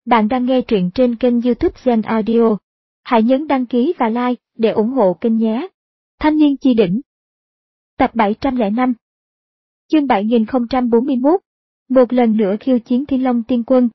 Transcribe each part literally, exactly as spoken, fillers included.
Bạn đang nghe truyện trên kênh YouTube Zen Audio. Hãy nhấn đăng ký và like để ủng hộ kênh nhé. Thanh niên chi đỉnh. Tập bảy trăm lẻ năm. Chương bảy nghìn không trăm bốn mươi mốt. Một lần nữa khiêu chiến Thiên Long Tiên Quân.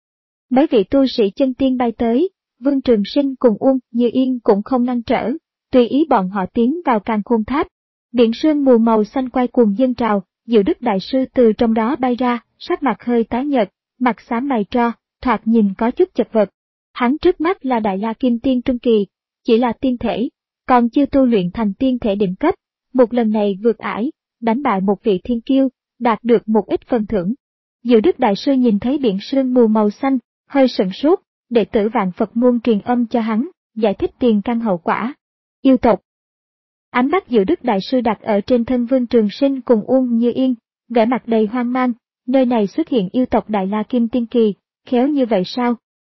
Mấy vị tu sĩ chân tiên bay tới, Vương Trường Sinh cùng Uông Như Yên cũng không ngăn trở, tùy ý bọn họ tiến vào Càn Khôn Tháp. Biển sương mù màu xanh quay cuồng dâng trào, Diệu Đức Đại Sư từ trong đó bay ra, sắc mặt hơi tái nhợt, mặt xám mày tro, thoạt nhìn có chút chật vật. Hắn trước mắt là Đại La Kim Tiên Trung Kỳ, chỉ là tiên thể, còn chưa tu luyện thành tiên thể đỉnh cấp. Một lần này vượt ải, đánh bại một vị thiên kiêu, đạt được một ít phần thưởng. Diệu Đức Đại Sư nhìn thấy biển sương mù màu xanh, hơi sửng sốt, đệ tử Vạn Phật Môn truyền âm cho hắn, giải thích tiền căn hậu quả. Yêu tộc. Ánh mắt Diệu Đức Đại Sư đặt ở trên thân Vương Trường Sinh cùng Uông Như Yên, vẻ mặt đầy hoang mang, nơi này xuất hiện yêu tộc Đại La Kim Tiên Kỳ, khéo như vậy sao?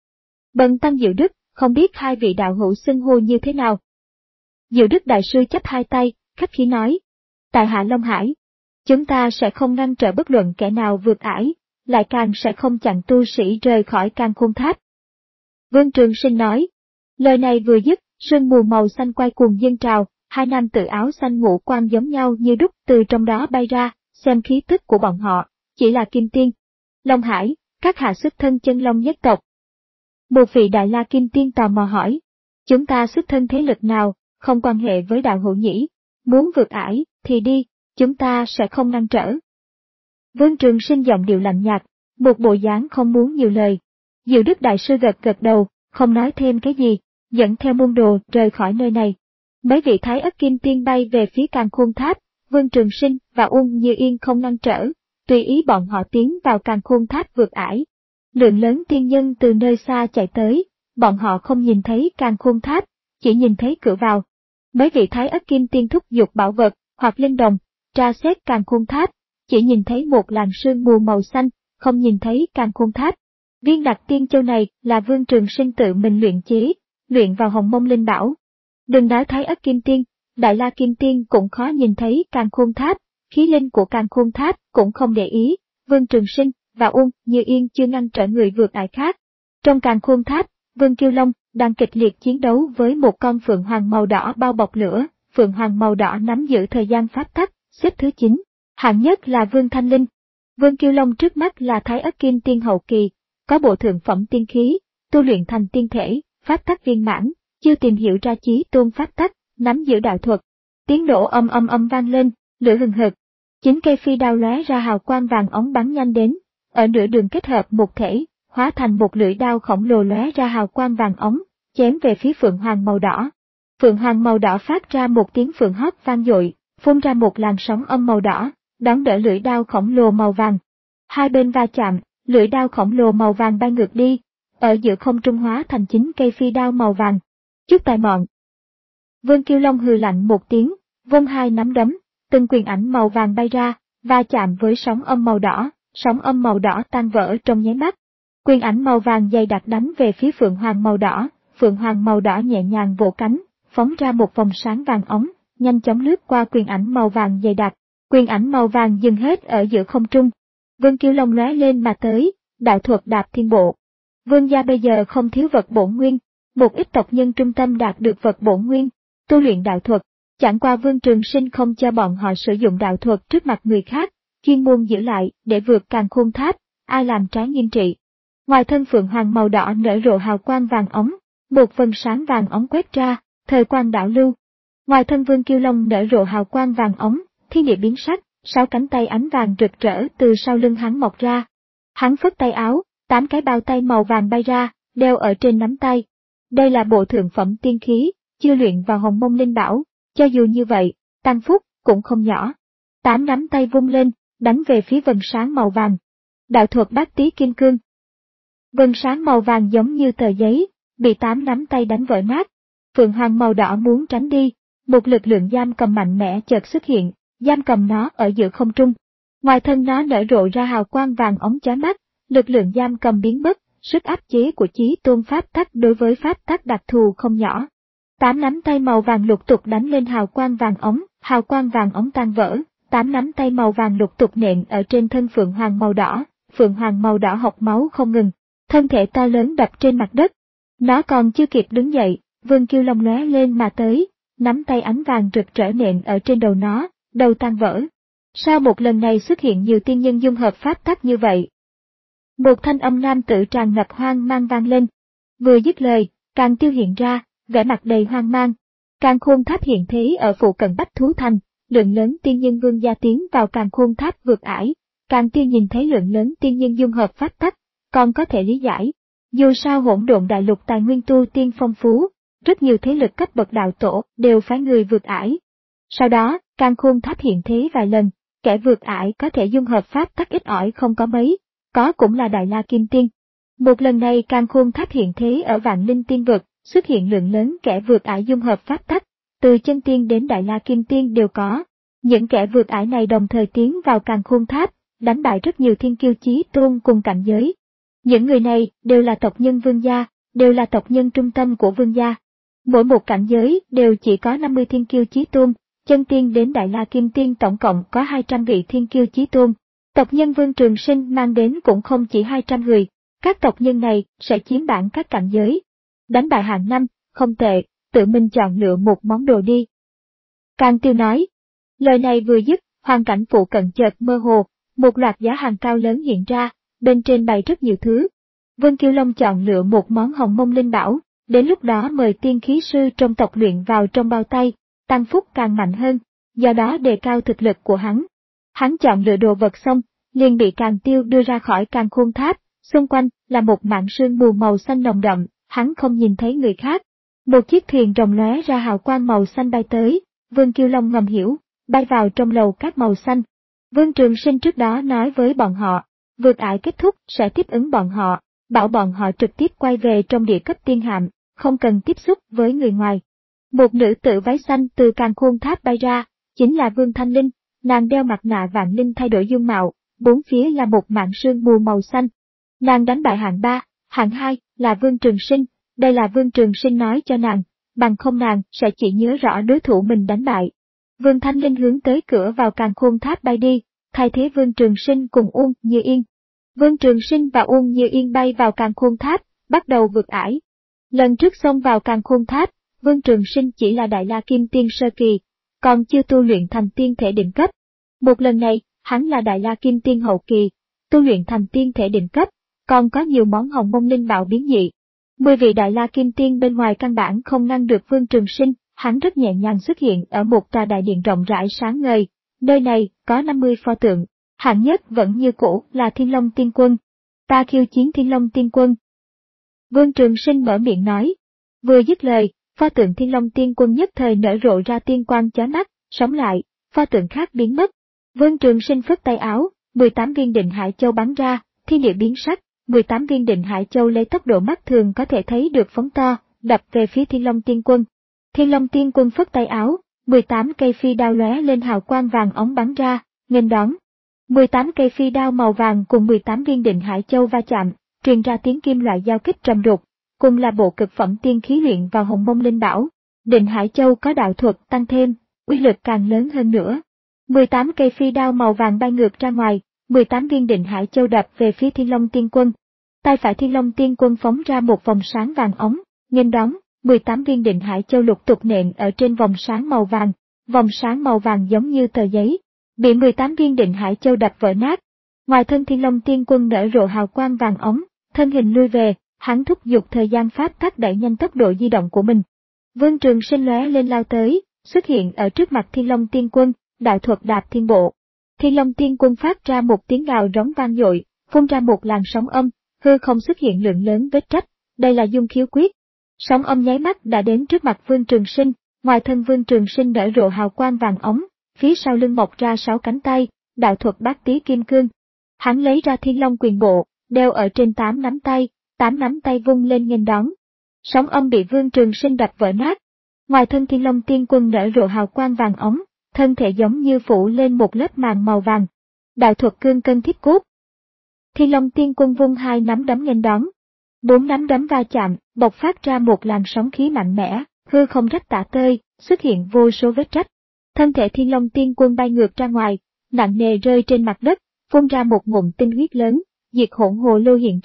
Bần tăng Diệu Đức, không biết hai vị đạo hữu xưng hô như thế nào? Diệu Đức Đại Sư chắp hai tay, khách khí nói. Tại hạ Long Hải, chúng ta sẽ không ngăn trở bất luận kẻ nào vượt ải, lại càng sẽ không chặn tu sĩ rời khỏi Càn Khôn Tháp. Vương Trường Sinh nói. Lời này vừa dứt, sương mù màu xanh quay cuồng dâng trào, hai nam tử áo xanh ngũ quan giống nhau như đúc từ trong đó bay ra, xem khí tức của bọn họ, chỉ là kim tiên. Long Hải, các hạ xuất thân chân long nhất tộc. Một vị Đại La Kim Tiên tò mò hỏi. Chúng ta xuất thân thế lực nào, không quan hệ với đạo hữu nhỉ, muốn vượt ải, thì đi, chúng ta sẽ không ngăn trở. Vương Trường Sinh giọng điệu lạnh nhạt, một bộ dáng không muốn nhiều lời. Diệu Đức Đại Sư gật gật đầu, không nói thêm cái gì, dẫn theo môn đồ rời khỏi nơi này. Mấy vị Thái Ất Kim Tiên bay về phía Càn Khôn Tháp, Vương Trường Sinh và Uông Như Yên không ngăn trở, tùy ý bọn họ tiến vào Càn Khôn Tháp vượt ải. Lượng lớn tiên nhân từ nơi xa chạy tới, bọn họ không nhìn thấy Càn Khôn Tháp, chỉ nhìn thấy cửa vào. Mấy vị Thái Ất Kim Tiên thúc giục bảo vật hoặc linh đồng, tra xét Càn Khôn Tháp, chỉ nhìn thấy một làn sương mù màu xanh, không nhìn thấy Càn Khôn Tháp. Viên Đặc Tiên Châu này là Vương Trường Sinh tự mình luyện chế, luyện vào Hồng Mông Linh Bảo. Đừng nói Thái Ất Kim Tiên, Đại La Kim Tiên cũng khó nhìn thấy Càn Khôn Tháp, khí linh của Càn Khôn Tháp cũng không để ý. Vương Trường Sinh và Uông Như Yên chưa ngăn trở người vượt ải khác. Trong Càn Khôn Tháp, Vương Kiêu Long đang kịch liệt chiến đấu với một con phượng hoàng màu đỏ bao bọc lửa. Phượng hoàng màu đỏ nắm giữ thời gian pháp tắc, xếp thứ chín. Hạng nhất là Vương Thanh Linh. Vương Kiêu Long trước mắt là Thái Ất Kim Tiên hậu kỳ, có bộ thượng phẩm tiên khí, tu luyện thành tiên thể, pháp tắc viên mãn, chưa tìm hiểu ra chí tôn pháp tắc, nắm giữ đạo thuật. Tiếng nổ âm âm âm vang lên, lửa hừng hực. Chín cây phi đao lóe ra hào quang vàng óng bắn nhanh đến, ở nửa đường kết hợp một thể, hóa thành một lưỡi đao khổng lồ lóe ra hào quang vàng óng, chém về phía Phượng Hoàng màu đỏ. Phượng Hoàng màu đỏ phát ra một tiếng phượng hót vang dội, phun ra một làn sóng âm màu đỏ, đón đỡ lưỡi đao khổng lồ màu vàng. Hai bên va chạm, lưỡi đao khổng lồ màu vàng bay ngược đi, ở giữa không trung hóa thành chín cây phi đao màu vàng. Chút tài mọn. Vương Kiêu Long hừ lạnh một tiếng, vung hai nắm đấm, từng quyền ảnh màu vàng bay ra, va chạm với sóng âm màu đỏ, sóng âm màu đỏ tan vỡ trong nháy mắt. Quyền ảnh màu vàng dày đặc đánh về phía Phượng Hoàng màu đỏ, Phượng Hoàng màu đỏ nhẹ nhàng vỗ cánh, phóng ra một vòng sáng vàng óng, nhanh chóng lướt qua quyền ảnh màu vàng dày đặc. Quyền ảnh màu vàng dừng hết ở giữa không trung. Vương Kiêu Long lóe lên mà tới, đạo thuật đạp thiên bộ. Vương gia bây giờ không thiếu vật bổn nguyên, một ít tộc nhân trung tâm đạt được vật bổn nguyên, tu luyện đạo thuật. Chẳng qua Vương Trường Sinh không cho bọn họ sử dụng đạo thuật trước mặt người khác, chuyên môn giữ lại để vượt Càn Khôn Tháp, ai làm trái nghiêm trị. Ngoài thân Phượng Hoàng màu đỏ nở rộ hào quang vàng óng, một vầng sáng vàng óng quét ra, thời quang đảo lưu. Ngoài thân Vương Kiêu Long nở rộ hào quang vàng óng, thiên địa biến sắc, sáu cánh tay ánh vàng rực rỡ từ sau lưng hắn mọc ra. Hắn phất tay áo, tám cái bao tay màu vàng bay ra, đeo ở trên nắm tay. Đây là bộ thượng phẩm tiên khí, chưa luyện vào Hồng Mông Linh Bảo, cho dù như vậy, tăng phúc cũng không nhỏ. Tám nắm tay vung lên, đánh về phía vầng sáng màu vàng. Đạo thuật Bát Tý Kim Cương. Vầng sáng màu vàng giống như tờ giấy, bị tám nắm tay đánh vỡ nát. Phượng Hoàng màu đỏ muốn tránh đi, một lực lượng giam cầm mạnh mẽ chợt xuất hiện, giam cầm nó ở giữa không trung. Ngoài thân nó nở rộ ra hào quang vàng óng chói mắt, lực lượng giam cầm biến mất, sức áp chế của chí tôn pháp tắc đối với pháp tắc đặc thù không nhỏ. Tám nắm tay màu vàng lục tục đánh lên hào quang vàng óng, hào quang vàng óng tan vỡ, tám nắm tay màu vàng lục tục nện ở trên thân Phượng Hoàng màu đỏ, Phượng Hoàng màu đỏ hộc máu không ngừng. thân thể to lớn đập trên mặt đất. Nó còn chưa kịp đứng dậy, Vương Kiêu Long lóe lên mà tới, nắm tay ánh vàng rực rỡ nện ở trên đầu nó, đầu tan vỡ. Sao một lần này xuất hiện nhiều tiên nhân dung hợp pháp tắc như vậy? Một thanh âm nam tử tràn ngập hoang mang vang lên. Vừa dứt lời, Càn Tiêu hiện ra, vẻ mặt đầy hoang mang. Càn Khôn Tháp hiện thế ở phụ cận Bách Thú Thành, lượng lớn tiên nhân vương gia tiến vào Càn Khôn Tháp vượt ải. Càn Tiêu nhìn thấy lượng lớn tiên nhân dung hợp pháp tắc, còn có thể lý giải. Dù sao hỗn độn đại lục tài nguyên tu tiên phong phú, rất nhiều thế lực cấp bậc đạo tổ đều phái người vượt ải. Sau đó, Càn Khôn Tháp hiện thế vài lần, kẻ vượt ải có thể dung hợp pháp tắc ít ỏi không có mấy, có cũng là Đại La Kim Tiên. Một lần này Càn Khôn Tháp hiện thế ở Vạn Linh Tiên vực, xuất hiện lượng lớn kẻ vượt ải dung hợp pháp tắc, từ chân tiên đến Đại La Kim Tiên đều có. Những kẻ vượt ải này đồng thời tiến vào Càn Khôn Tháp, đánh bại rất nhiều thiên kiêu chí tôn cùng cảnh giới. Những người này đều là tộc nhân vương gia, đều là tộc nhân trung tâm của vương gia. Mỗi một cảnh giới đều chỉ có năm mươi thiên kiêu chí tôn, chân tiên đến Đại La Kim Tiên tổng cộng có hai trăm vị thiên kiêu chí tôn. Tộc nhân Vương Trường Sinh mang đến cũng không chỉ hai trăm người, các tộc nhân này sẽ chiếm bản các cảnh giới. Đánh bại hạng năm, không tệ, tự mình chọn lựa một món đồ đi. Càn Tiêu nói. Lời này vừa dứt, hoàn cảnh phụ cận chợt mơ hồ, một loạt giá hàng cao lớn hiện ra, bên trên bày rất nhiều thứ. Vương Kiêu Long chọn lựa một món hồng mông linh bảo, đến lúc đó mời tiên khí sư trong tộc luyện vào trong bao tay, tăng phúc càng mạnh hơn, do đó đề cao thực lực của hắn. Hắn chọn lựa đồ vật xong, liền bị Càn Tiêu đưa ra khỏi Càn Khôn Tháp, xung quanh là một mảng sương mù màu xanh nồng đậm, hắn không nhìn thấy người khác. Một chiếc thuyền rồng lóe ra hào quang màu xanh bay tới, Vương Kiêu Long ngầm hiểu, bay vào trong lầu cát màu xanh. Vương Trường Sinh trước đó nói với bọn họ, vượt ải kết thúc sẽ tiếp ứng bọn họ, bảo bọn họ trực tiếp quay về trong địa cấp tiên hạm, không cần tiếp xúc với người ngoài. Một nữ tử váy xanh từ Càn Khôn Tháp bay ra, chính là Vương Thanh Linh, nàng đeo mặt nạ vạn linh thay đổi dung mạo, bốn phía là một mảng sương mù màu xanh. Nàng đánh bại hạng ba, hạng hai là Vương Trường Sinh, đây là Vương Trường Sinh nói cho nàng, bằng không nàng sẽ chỉ nhớ rõ đối thủ mình đánh bại. Vương Thanh Linh hướng tới cửa vào Càn Khôn Tháp bay đi, thay thế Vương Trường Sinh cùng Uông Như Yên. Vương Trường Sinh và Uông Như Yên bay vào Càn Khôn Tháp, bắt đầu vượt ải. Lần trước xông vào Càn Khôn Tháp, Vương Trường Sinh chỉ là Đại La Kim Tiên sơ kỳ, còn chưa tu luyện thành tiên thể đỉnh cấp. Một lần này, hắn là Đại La Kim Tiên hậu kỳ, tu luyện thành tiên thể đỉnh cấp, còn có nhiều món hồng mông linh bảo biến dị. Mười vị Đại La Kim Tiên bên ngoài căn bản không ngăn được Vương Trường Sinh, hắn rất nhẹ nhàng xuất hiện ở một tòa đại điện rộng rãi sáng ngời, nơi này có năm mươi pho tượng, hạng nhất vẫn như cũ là Thiên Long Tiên Quân. Ta khiêu chiến Thiên Long Tiên Quân. Vương Trường Sinh mở miệng nói. Vừa dứt lời, pho tượng Thiên Long Tiên Quân nhất thời nở rộ ra tiên quang chói mắt, sống lại, pho tượng khác biến mất. Vương Trường Sinh phất tay áo, mười tám viên định hải châu bắn ra, thiên địa biến sắc, mười tám viên định hải châu lấy tốc độ mắt thường có thể thấy được phóng to, đập về phía Thiên Long Tiên Quân. Thiên Long Tiên Quân phất tay áo, mười tám cây phi đao lóe lên hào quang vàng óng bắn ra, nghênh đón. mười tám cây phi đao màu vàng cùng mười tám viên định hải châu va chạm, truyền ra tiếng kim loại giao kích trầm đục, cùng là bộ cực phẩm tiên khí luyện vào hồng mông linh bảo. Định hải châu có đạo thuật tăng thêm, uy lực càng lớn hơn nữa. mười tám cây phi đao màu vàng bay ngược ra ngoài, mười tám viên định hải châu đập về phía Thiên Long Tiên Quân. Tay phải Thiên Long Tiên Quân phóng ra một vòng sáng vàng óng, nghênh đón, mười tám viên định hải châu lục tục nện ở trên vòng sáng màu vàng, vòng sáng màu vàng giống như tờ giấy, bị mười tám viên định hải châu đập vỡ nát. Ngoài thân Thiên Long Tiên Quân nở rộ hào quang vàng óng, thân hình lui về, hắn thúc giục thời gian pháp tắc đẩy nhanh tốc độ di động của mình. Vương Trường Sinh lóe lên lao tới, xuất hiện ở trước mặt Thiên Long Tiên Quân, đạo thuật đạp thiên bộ. Thiên Long Tiên Quân phát ra một tiếng gào rống vang dội, phun ra một làn sóng âm, hư không xuất hiện lượng lớn vết rách, đây là dung khiếu quyết. Sóng âm nháy mắt đã đến trước mặt Vương Trường Sinh, ngoài thân Vương Trường Sinh nở rộ hào quang vàng óng, phía sau lưng mọc ra sáu cánh tay, đạo thuật bát tý kim cương. Hắn lấy ra Thiên Long Quyền Bộ, đeo ở trên tám nắm tay, tám nắm tay vung lên nghênh đón. Sóng âm bị Vương Trường Sinh đập vỡ nát. Ngoài thân Thiên Long Tiên Quân nở rộ hào quang vàng óng, thân thể giống như phủ lên một lớp màng màu vàng. Đạo thuật cương cân thiết cốt. Thiên Long Tiên Quân vung hai nắm đấm nghênh đón. Bốn nắm đấm va chạm, bộc phát ra một làn sóng khí mạnh mẽ, hư không rách tả tơi, xuất hiện vô số vết rách. Thân thể Thiên Long Tiên Quân bay ngược ra ngoài, nặng nề rơi trên mặt đất, phun ra một ngụm tinh huyết lớn, diệt hỗn hồ lô hiện ra,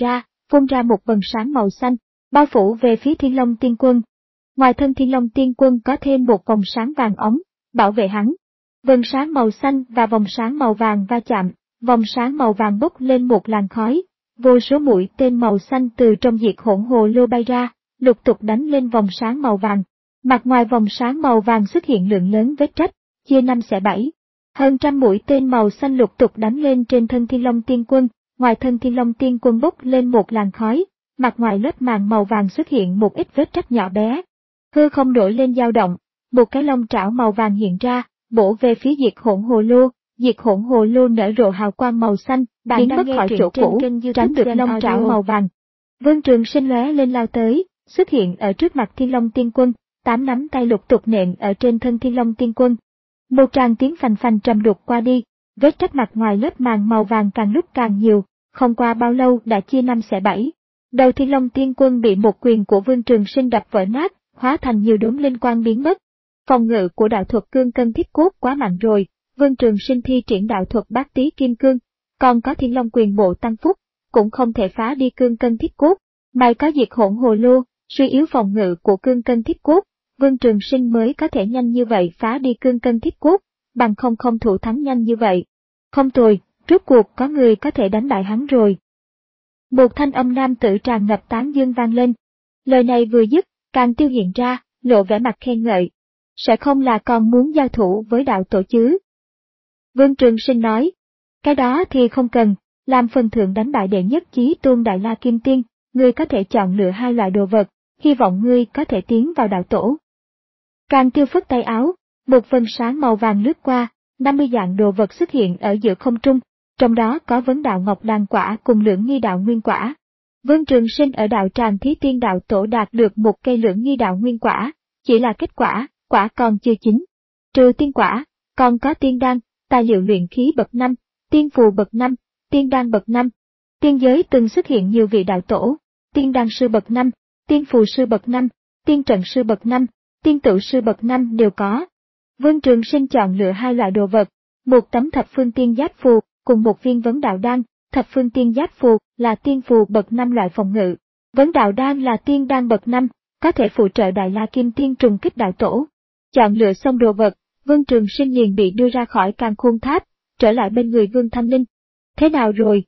phun ra một vầng sáng màu xanh, bao phủ về phía Thiên Long Tiên Quân. Ngoài thân Thiên Long Tiên Quân có thêm một vòng sáng vàng óng, bảo vệ hắn. Vầng sáng màu xanh và vòng sáng màu vàng va chạm, vòng sáng màu vàng bốc lên một làn khói, vô số mũi tên màu xanh từ trong diệt hỗn hồ lô bay ra, lục tục đánh lên vòng sáng màu vàng. Mặt ngoài vòng sáng màu vàng xuất hiện lượng lớn vết rách, chia năm xẻ bảy. Hơn trăm mũi tên màu xanh lục tục đánh lên trên thân Thiên Long Tiên Quân, ngoài thân Thiên Long Tiên Quân bốc lên một làn khói, mặt ngoài lớp màng màu vàng xuất hiện một ít vết rách nhỏ bé. Hư không nổi lên dao động, một cái lông trảo màu vàng hiện ra, bổ về phía diệt hỗn hồ lô, diệt hỗn hồ lô nở rộ hào quang màu xanh, biến mất khỏi chỗ cũ, tránh được lông trảo màu vàng. Vương Trường Sinh lóe lên lao tới, xuất hiện ở trước mặt Thiên Long Tiên Quân, tám nắm tay lục tục nện ở trên thân Thiên Long Tiên Quân. Một tràng tiếng phành phành trầm đục qua đi, vết rách mặt ngoài lớp màng màu vàng càng lúc càng nhiều, không qua bao lâu đã chia năm xẻ bảy. Đầu Thiên Long Tiên Quân bị một quyền của Vương Trường Sinh đập vỡ nát, hóa thành nhiều đốm linh quang biến mất. Phòng ngự của đạo thuật cương cân thiết cốt quá mạnh rồi, Vương Trường Sinh thi triển đạo thuật bát tý kim cương, còn có Thiên Long quyền bộ tăng phúc, cũng không thể phá đi cương cân thiết cốt. May có diệt hỗn hồ lô, suy yếu phòng ngự của cương cân thiết cốt, Vương Trường Sinh mới có thể nhanh như vậy phá đi cương cân thiết cốt, bằng không không thủ thắng nhanh như vậy. Không tồi, rốt cuộc có người có thể đánh bại hắn rồi. Một thanh âm nam tử tràn ngập tán dương vang lên. Lời này vừa dứt, Càng Tiêu hiện ra, lộ vẻ mặt khen ngợi. Sẽ không là còn muốn giao thủ với đạo tổ chứ? Vương Trường Sinh nói. Cái đó thì không cần, làm phần thưởng đánh bại đệ nhất chí tôn Đại La Kim Tiên, ngươi có thể chọn lựa hai loại đồ vật, hy vọng ngươi có thể tiến vào đạo tổ. Càng Tiêu phất tay áo, một vầng sáng màu vàng lướt qua, năm mươi dạng đồ vật xuất hiện ở giữa không trung, trong đó có vấn đạo ngọc đàn quả cùng lưỡng nghi đạo nguyên quả. Vương Trường Sinh ở đạo tràng Thí Tiên đạo tổ đạt được một cây lưỡng nghi đạo nguyên quả, chỉ là kết quả, quả còn chưa chín. Trừ tiên quả, còn có tiên đan, tài liệu luyện khí bậc năm, tiên phù bậc năm, tiên đan bậc năm. Tiên giới từng xuất hiện nhiều vị đạo tổ, tiên đan sư bậc năm, tiên phù sư bậc năm, tiên trận sư bậc năm, tiên tự sư bậc năm đều có. Vương Trường Sinh chọn lựa hai loại đồ vật, một tấm thập phương tiên giáp phù, cùng một viên vấn đạo đan. Thập phương tiên giáp phù là tiên phù bậc năm loại phòng ngự, vấn đạo đan là tiên đan bậc năm, có thể phụ trợ Đại La Kim Tiên trùng kích đạo tổ. Chọn lựa xong đồ vật, Vương Trường Sinh liền bị đưa ra khỏi Càn Khôn Tháp, trở lại bên người Vương Thanh Linh. Thế nào rồi?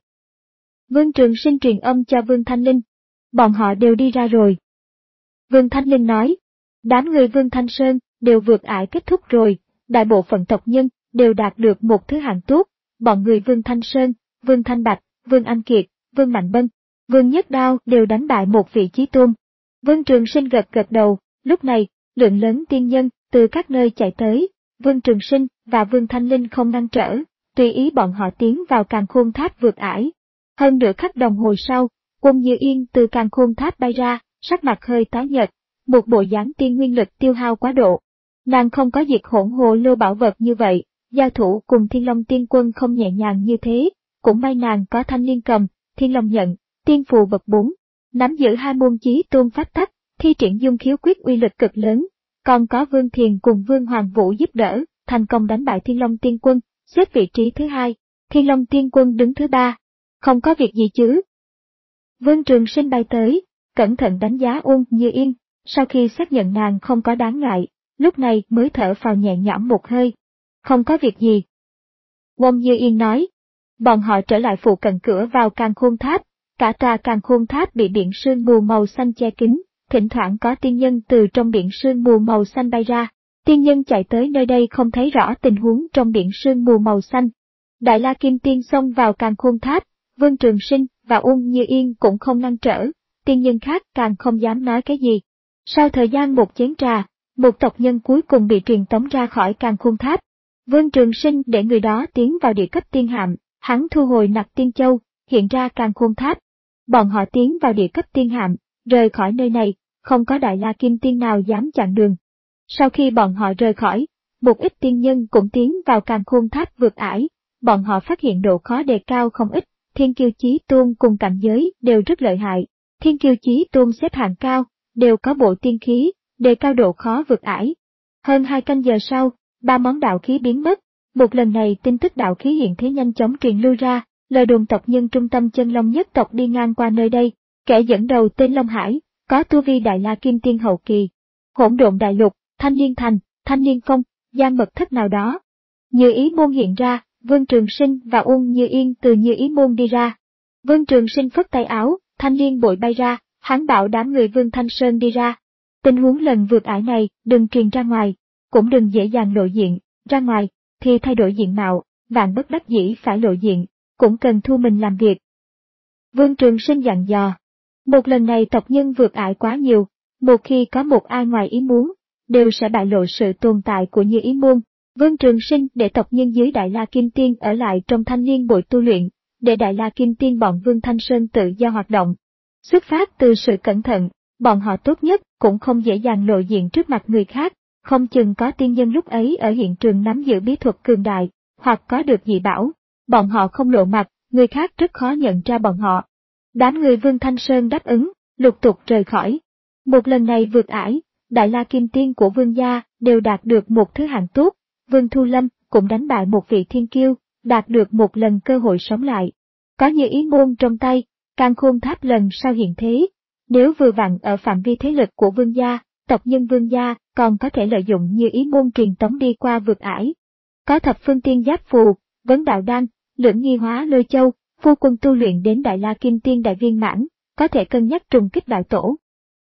Vương Trường Sinh truyền âm cho Vương Thanh Linh. Bọn họ đều đi ra rồi. Vương Thanh Linh nói, đám người Vương Thanh Sơn đều vượt ải kết thúc rồi, đại bộ phận tộc nhân đều đạt được một thứ hạng tốt, bọn người Vương Thanh Sơn, Vương Thanh Bạch, Vương Anh Kiệt, Vương Mạnh Bân, Vương Nhất Đao đều đánh bại một vị chí tôn. Vương Trường Sinh gật gật đầu, lúc này, lượng lớn tiên nhân từ các nơi chạy tới, Vương Trường Sinh và Vương Thanh Linh không ngăn trở, tùy ý bọn họ tiến vào Càn Khôn Tháp vượt ải. Hơn nửa khắc đồng hồ sau, Quân Như Yên từ Càn Khôn Tháp bay ra, sắc mặt hơi tái nhợt, một bộ dáng tiên nguyên lực tiêu hao quá độ. Nàng không có diệt hỗn hồ lô bảo vật như vậy, giao thủ cùng Thiên Long Tiên Quân không nhẹ nhàng như thế. Cũng may nàng có thanh liên cầm, thiên long nhận, tiên phù bậc bốn, nắm giữ hai môn chí tôn pháp tắc, thi triển dung khiếu quyết uy lực cực lớn, còn có Vương Thiền cùng Vương Hoàng Vũ giúp đỡ, thành công đánh bại Thiên Long Tiên Quân, xếp vị trí thứ hai, Thiên Long Tiên Quân đứng thứ ba. Không có việc gì chứ? Vương Trường Sinh bay tới, cẩn thận đánh giá Uông Như Yên, sau khi xác nhận nàng không có đáng ngại, lúc này mới thở phào nhẹ nhõm một hơi. Không có việc gì. Uông Như Yên nói. Bọn họ trở lại phụ cận cửa vào Càn Khôn Tháp, cả tòa Càn Khôn Tháp bị biển sương mù màu xanh che kín, thỉnh thoảng có tiên nhân từ trong biển sương mù màu xanh bay ra. Tiên nhân chạy tới nơi đây không thấy rõ tình huống trong biển sương mù màu xanh. Đại La Kim Tiên xông vào Càn Khôn Tháp, Vương Trường Sinh và Uông Như Yên cũng không ngăn trở, tiên nhân khác càng không dám nói cái gì. Sau thời gian một chén trà, một tộc nhân cuối cùng bị truyền tống ra khỏi Càn Khôn Tháp. Vương Trường Sinh để người đó tiến vào địa cấp tiên hạm. Hắn thu hồi nặc tiên châu, hiện ra Càn Khôn Tháp. Bọn họ tiến vào địa cấp tiên hạm, rời khỏi nơi này, không có Đại La Kim Tiên nào dám chặn đường. Sau khi bọn họ rời khỏi, một ít tiên nhân cũng tiến vào Càn Khôn Tháp vượt ải, bọn họ phát hiện độ khó đề cao không ít, Thiên Kiêu Chí Tôn cùng cảnh giới đều rất lợi hại. Thiên Kiêu Chí Tôn xếp hạng cao, đều có bộ tiên khí, đề cao độ khó vượt ải. Hơn hai canh giờ sau, ba món đạo khí biến mất. Một lần này tin tức đạo khí hiện thế nhanh chóng truyền lưu ra, lời đồn tộc nhân trung tâm chân long nhất tộc đi ngang qua nơi đây, Kẻ dẫn đầu tên Long Hải, có tu vi Đại La Kim Tiên hậu kỳ. Hỗn Độn Đại Lục, Thanh Liên Thành, Thanh Liên Phong, Giang Mật Thất nào đó. Như Ý Môn hiện ra, Vương Trường Sinh và Uông Như Yên từ Như Ý Môn đi ra. Vương Trường Sinh phất tay áo, thanh liên bội bay ra, hắn bảo đám người Vương Thanh Sơn đi ra. Tình huống lần vượt ải này, đừng truyền ra ngoài, cũng đừng dễ dàng lộ diện, ra ngoài, thì thay đổi diện mạo, vạn bất đắc dĩ phải lộ diện, cũng cần thu mình làm việc. Vương Trường Sinh dặn dò. Một lần này tộc nhân vượt ải quá nhiều, một khi có một ai ngoài ý muốn, đều sẽ bại lộ sự tồn tại của Như Ý Môn. Vương Trường Sinh để tộc nhân dưới Đại La Kim Tiên ở lại trong thanh liên bội tu luyện, để Đại La Kim Tiên bọn Vương Thanh Sơn tự do hoạt động. Xuất phát từ sự cẩn thận, bọn họ tốt nhất cũng không dễ dàng lộ diện trước mặt người khác, không chừng có tiên nhân lúc ấy ở hiện trường nắm giữ bí thuật cường đại, hoặc có được dị bảo, bọn họ không lộ mặt, người khác rất khó nhận ra bọn họ. Đám người Vương Thanh Sơn đáp ứng, lục tục rời khỏi. Một lần này vượt ải, Đại La Kim Tiên của Vương gia đều đạt được một thứ hạng tốt, Vương Thu Lâm cũng đánh bại một vị thiên kiêu, đạt được một lần cơ hội sống lại. Có Như Ý Môn trong tay, Càn Khôn Tháp lần sau hiện thế. Nếu vừa vặn ở phạm vi thế lực của Vương gia, tộc nhân Vương gia còn có thể lợi dụng Như Ý Môn truyền tống đi qua vượt ải. Có thập phương tiên giáp phù, vấn đạo đan, lưỡng nghi hóa lôi châu, phu quân tu luyện đến Đại La Kim Tiên đại viên mãn, có thể cân nhắc trùng kích đạo tổ.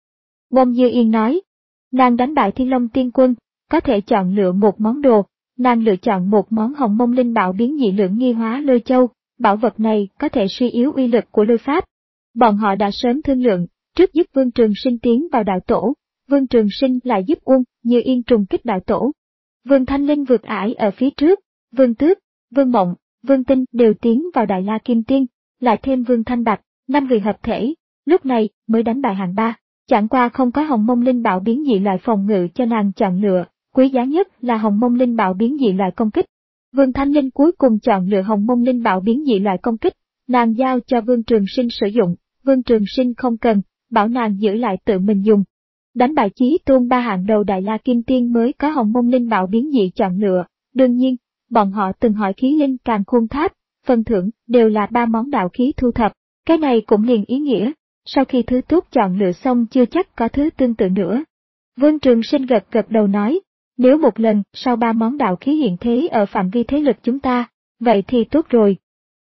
Ngôn Như Yên nói, nàng đánh bại Thiên Long Tiên Quân, có thể chọn lựa một món đồ, nàng lựa chọn một món hồng mông linh bảo biến dị lưỡng nghi hóa lôi châu, bảo vật này có thể suy yếu uy lực của lôi pháp. Bọn họ đã sớm thương lượng, trước giúp Vương Trường Sinh tiến vào đạo tổ, Vương Trường Sinh lại giúp Uông Như Yên trùng kích đạo tổ. Vương Thanh Linh vượt ải ở phía trước, Vương Tước, Vương Mộng, Vương Tinh đều tiến vào Đại La Kim Tiên, lại thêm Vương Thanh Bạch, năm người hợp thể, lúc này mới đánh bại hạng ba. Chẳng qua không có hồng mông linh bảo biến dị loại phòng ngự cho nàng chọn lựa, quý giá nhất là hồng mông linh bảo biến dị loại công kích. Vương Thanh Linh cuối cùng chọn lựa hồng mông linh bảo biến dị loại công kích, nàng giao cho Vương Trường Sinh sử dụng, Vương Trường Sinh không cần, bảo nàng giữ lại tự mình dùng. Đánh bại Chí Tôn ba hạng đầu Đại La Kim Tiên mới có hồng mông linh bảo biến dị chọn lựa, đương nhiên, bọn họ từng hỏi khí linh Càn Khôn Tháp, phần thưởng đều là ba món đạo khí thu thập, cái này cũng liền ý nghĩa. Sau khi thứ tốt chọn lựa xong chưa chắc có thứ tương tự nữa. Vương Trường Sinh gật gật đầu nói, nếu một lần sau ba món đạo khí hiện thế ở phạm vi thế lực chúng ta, vậy thì tốt rồi.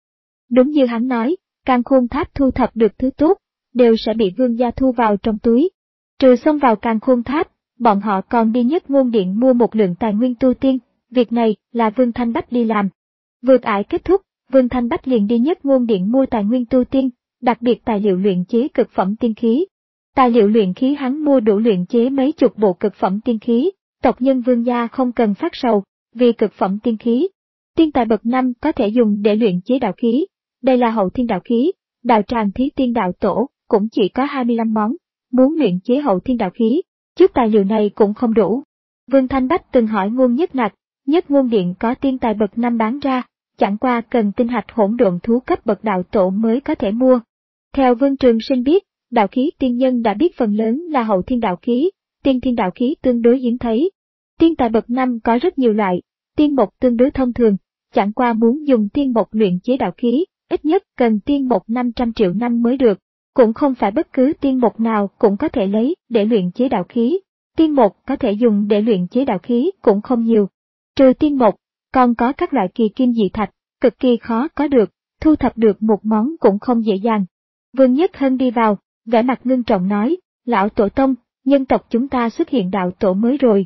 Đúng như hắn nói, Càn Khôn Tháp thu thập được thứ tốt, đều sẽ bị Vương gia thu vào trong túi. Trừ xông vào Càn Khôn Tháp, bọn họ còn đi Nhất Ngôn Điện mua một lượng tài nguyên tu tiên, việc này là Vương Thanh Bách đi làm. Vượt ải kết thúc, Vương Thanh Bách liền đi Nhất Ngôn Điện mua tài nguyên tu tiên, đặc biệt tài liệu luyện chế cực phẩm tiên khí. Tài liệu luyện khí hắn mua đủ luyện chế mấy chục bộ cực phẩm tiên khí, tộc nhân Vương gia không cần phát sầu, vì cực phẩm tiên khí. Tiên tài bậc năm có thể dùng để luyện chế đạo khí, đây là hậu thiên đạo khí, đạo tràng thí tiên đạo tổ cũng chỉ có hai mươi lăm món, muốn luyện chế hậu thiên đạo khí, chút tài liệu này cũng không đủ. Vương Thanh Bách từng hỏi Ngôn Nhất Nặc, Nhất Ngôn Điện có tiên tài bậc năm bán ra, chẳng qua cần tinh hạch hỗn độn thú cấp bậc đạo tổ mới có thể mua. Theo Vương Trường Sinh biết, đạo khí tiên nhân đã biết phần lớn là hậu thiên đạo khí, tiên thiên đạo khí tương đối hiếm thấy. Tiên tài bậc năm có rất nhiều loại, tiên mộc tương đối thông thường, chẳng qua muốn dùng tiên mộc luyện chế đạo khí, ít nhất cần tiên mộc năm trăm triệu năm mới được, cũng không phải bất cứ tiên mộc nào cũng có thể lấy để luyện chế đạo khí. Tiên mộc có thể dùng để luyện chế đạo khí cũng không nhiều. Trừ tiên mộc, còn có các loại kỳ kim dị thạch, cực kỳ khó có được, thu thập được một món cũng không dễ dàng. Vương Nhất Hân đi vào, vẻ mặt ngưng trọng nói, lão tổ tông, nhân tộc chúng ta xuất hiện đạo tổ mới rồi.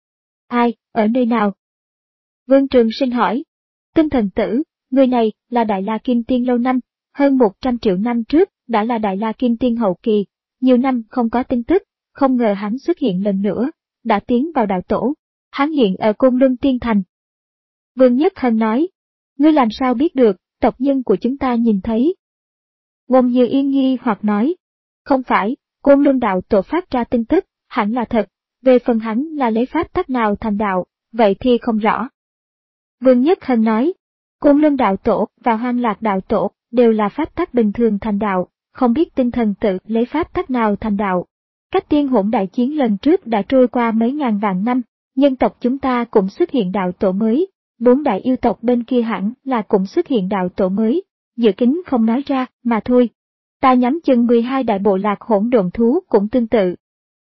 Ai, ở nơi nào? Vương Trường Sinh hỏi. Tinh Thần Tử, người này là Đại La Kim Tiên lâu năm, hơn một trăm triệu năm trước đã là Đại La Kim Tiên hậu kỳ, nhiều năm không có tin tức, không ngờ hắn xuất hiện lần nữa, đã tiến vào đạo tổ, hắn hiện ở Côn Luân Tiên Thành. Vương Nhất Hân nói, ngươi làm sao biết được, tộc nhân của chúng ta nhìn thấy. Ngôn Như Yên nghi hoặc nói, không phải, Côn Luân đạo tổ phát ra tin tức, hẳn là thật, về phần hắn là lấy pháp tắc nào thành đạo, vậy thì không rõ. Vương Nhất Hân nói, Côn Luân đạo tổ và Hoang Lạc đạo tổ đều là pháp tắc bình thường thành đạo, không biết Tinh Thần Tự lấy pháp tắc nào thành đạo. Cách tiên hỗn đại chiến lần trước đã trôi qua mấy ngàn vạn năm, nhân tộc chúng ta cũng xuất hiện đạo tổ mới, bốn đại yêu tộc bên kia hẳn là cũng xuất hiện đạo tổ mới, dự kính không nói ra mà thôi. Ta nhắm chừng mười hai đại bộ lạc hỗn độn thú cũng tương tự.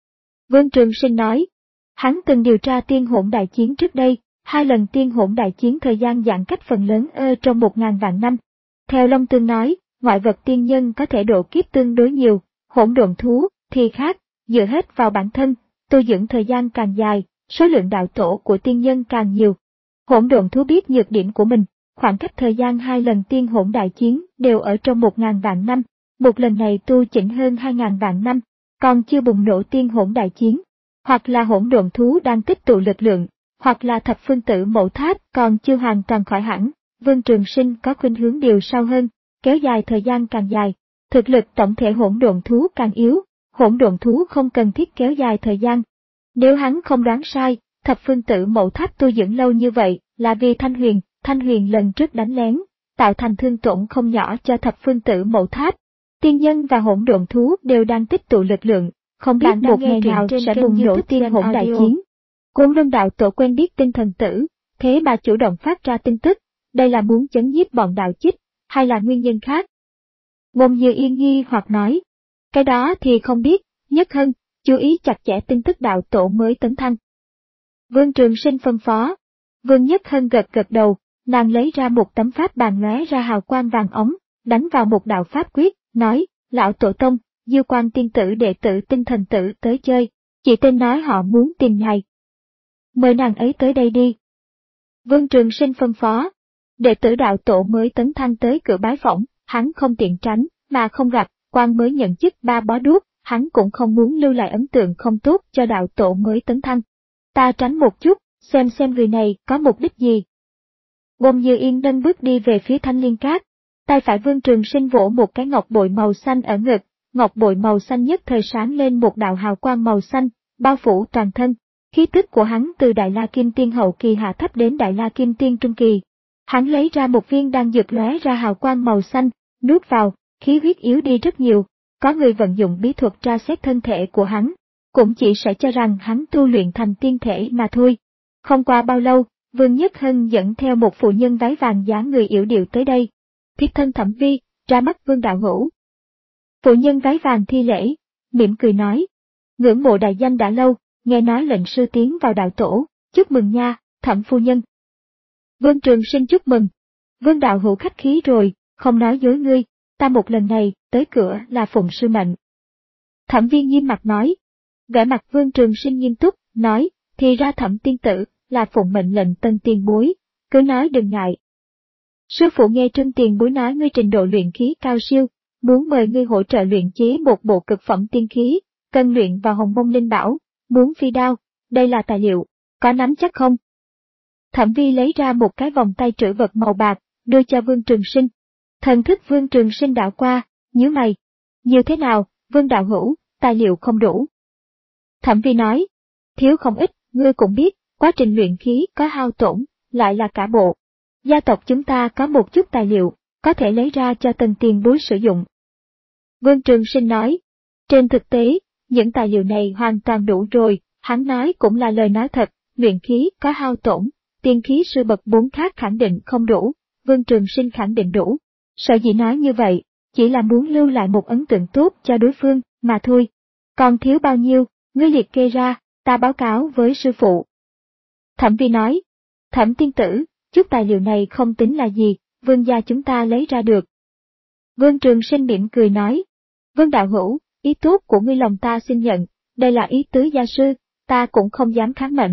Vương Trường Sinh nói, hắn từng điều tra tiên hỗn đại chiến trước đây, hai lần tiên hỗn đại chiến thời gian giãn cách phần lớn ở trong một ngàn vạn năm. Theo Long Tương nói, ngoại vật tiên nhân có thể độ kiếp tương đối nhiều, hỗn độn thú thì khác, dựa hết vào bản thân, tu dưỡng thời gian càng dài, số lượng đạo tổ của tiên nhân càng nhiều. Hỗn độn thú biết nhược điểm của mình, khoảng cách thời gian hai lần tiên hỗn đại chiến đều ở trong một ngàn vạn năm, một lần này tu chỉnh hơn hai ngàn vạn năm, còn chưa bùng nổ tiên hỗn đại chiến. Hoặc là hỗn độn thú đang tích tụ lực lượng, hoặc là thập phương tử mẫu tháp còn chưa hoàn toàn khỏi hẳn. Vương Trường Sinh có khuynh hướng điều sau hơn, kéo dài thời gian càng dài, thực lực tổng thể hỗn độn thú càng yếu, hỗn độn thú không cần thiết kéo dài thời gian. Nếu hắn không đoán sai, thập phương tử mẫu tháp tu dưỡng lâu như vậy là vì Thanh Huyền, Thanh Huyền lần trước đánh lén, tạo thành thương tổn không nhỏ cho thập phương tử mẫu tháp. Tiên nhân và hỗn độn thú đều đang tích tụ lực lượng, không biết một ngày nào sẽ bùng nổ tiên hỗn đại chiến. Côn Luân đạo tổ quen biết tinh thần tử, thế mà chủ động phát ra tin tức, đây là muốn chấn giết bọn đạo chích, hay là nguyên nhân khác? Ngôn Như Yên nghi hoặc nói, cái đó thì không biết, Nhất Hân, chú ý chặt chẽ tin tức đạo tổ mới tấn thăng. Vương Trường Sinh phân phó, Vương Nhất Hân gật gật đầu, nàng lấy ra một tấm pháp bàn lóe ra hào quang vàng ống, đánh vào một đạo pháp quyết, nói, lão tổ tông, Diêu Quan tiên tử đệ tử tinh thần tử tới chơi, chị tên nói họ muốn tìm ngài. Mời nàng ấy tới đây đi. Vương Trường Sinh phân phó, đệ tử đạo tổ mới tấn thăng tới cửa bái phỏng, hắn không tiện tránh, mà không gặp, quan mới nhận chức ba bó đuốc, hắn cũng không muốn lưu lại ấn tượng không tốt cho đạo tổ mới tấn thăng. Ta tránh một chút, xem xem người này có mục đích gì. Ngôn Như Yên nâng bước đi về phía Thanh Liên Cát, tay phải Vương Trường Sinh vỗ một cái ngọc bội màu xanh ở ngực, ngọc bội màu xanh nhất thời sáng lên một đạo hào quang màu xanh, bao phủ toàn thân. Khí tức của hắn từ Đại La Kim Tiên hậu kỳ hạ thấp đến Đại La Kim Tiên trung kỳ. Hắn lấy ra một viên đan dược lóe ra hào quang màu xanh, nuốt vào, khí huyết yếu đi rất nhiều. Có người vận dụng bí thuật tra xét thân thể của hắn, cũng chỉ sẽ cho rằng hắn tu luyện thành tiên thể mà thôi. Không qua bao lâu, Vương Nhất Hân dẫn theo một phụ nhân váy vàng dáng người yểu điệu tới đây. Thiếp thân Thẩm Vi, ra mắt Vương đạo hữu. Phụ nhân váy vàng thi lễ, mỉm cười nói, ngưỡng mộ đại danh đã lâu, nghe nói lệnh sư tiến vào đạo tổ, chúc mừng nha, Thẩm phu nhân. Vương Trường Sinh chúc mừng. Vương đạo hữu khách khí rồi, không nói dối ngươi, ta một lần này tới cửa là phụng sư mệnh. Thẩm Viên nghiêm mặt nói. Vẻ mặt Vương Trường Sinh nghiêm túc, nói, thì ra Thẩm tiên tử là phụng mệnh lệnh tân tiền bối, cứ nói đừng ngại. Sư phụ nghe Trân tiền bối nói ngươi trình độ luyện khí cao siêu, muốn mời ngươi hỗ trợ luyện chế một bộ cực phẩm tiên khí, cần luyện vào Hồng Mông Linh Bảo, muốn phi đao, đây là tài liệu, có nắm chắc không? Thẩm Vi lấy ra một cái vòng tay trữ vật màu bạc, đưa cho Vương Trường Sinh. Thần thức Vương Trường Sinh đảo qua, nhíu mày. Nhiều thế nào, Vương đạo hữu, tài liệu không đủ. Thẩm Vi nói, thiếu không ít, ngươi cũng biết, quá trình luyện khí có hao tổn, lại là cả bộ. Gia tộc chúng ta có một chút tài liệu, có thể lấy ra cho Tần tiền bối sử dụng. Vương Trường Sinh nói, trên thực tế, những tài liệu này hoàn toàn đủ rồi, hắn nói cũng là lời nói thật, luyện khí có hao tổn, tiên khí sư bậc bốn khác khẳng định không đủ, Vương Trường Sinh khẳng định đủ. Sở dĩ nói như vậy, chỉ là muốn lưu lại một ấn tượng tốt cho đối phương, mà thôi. Còn thiếu bao nhiêu, ngươi liệt kê ra, ta báo cáo với sư phụ. Thẩm Vi nói, Thẩm tiên tử, chút tài liệu này không tính là gì, Vương gia chúng ta lấy ra được. Vương Trường Sinh mỉm cười nói, Vương đạo hữu, ý tốt của ngươi lòng ta xin nhận, đây là ý tứ gia sư, ta cũng không dám kháng mệnh.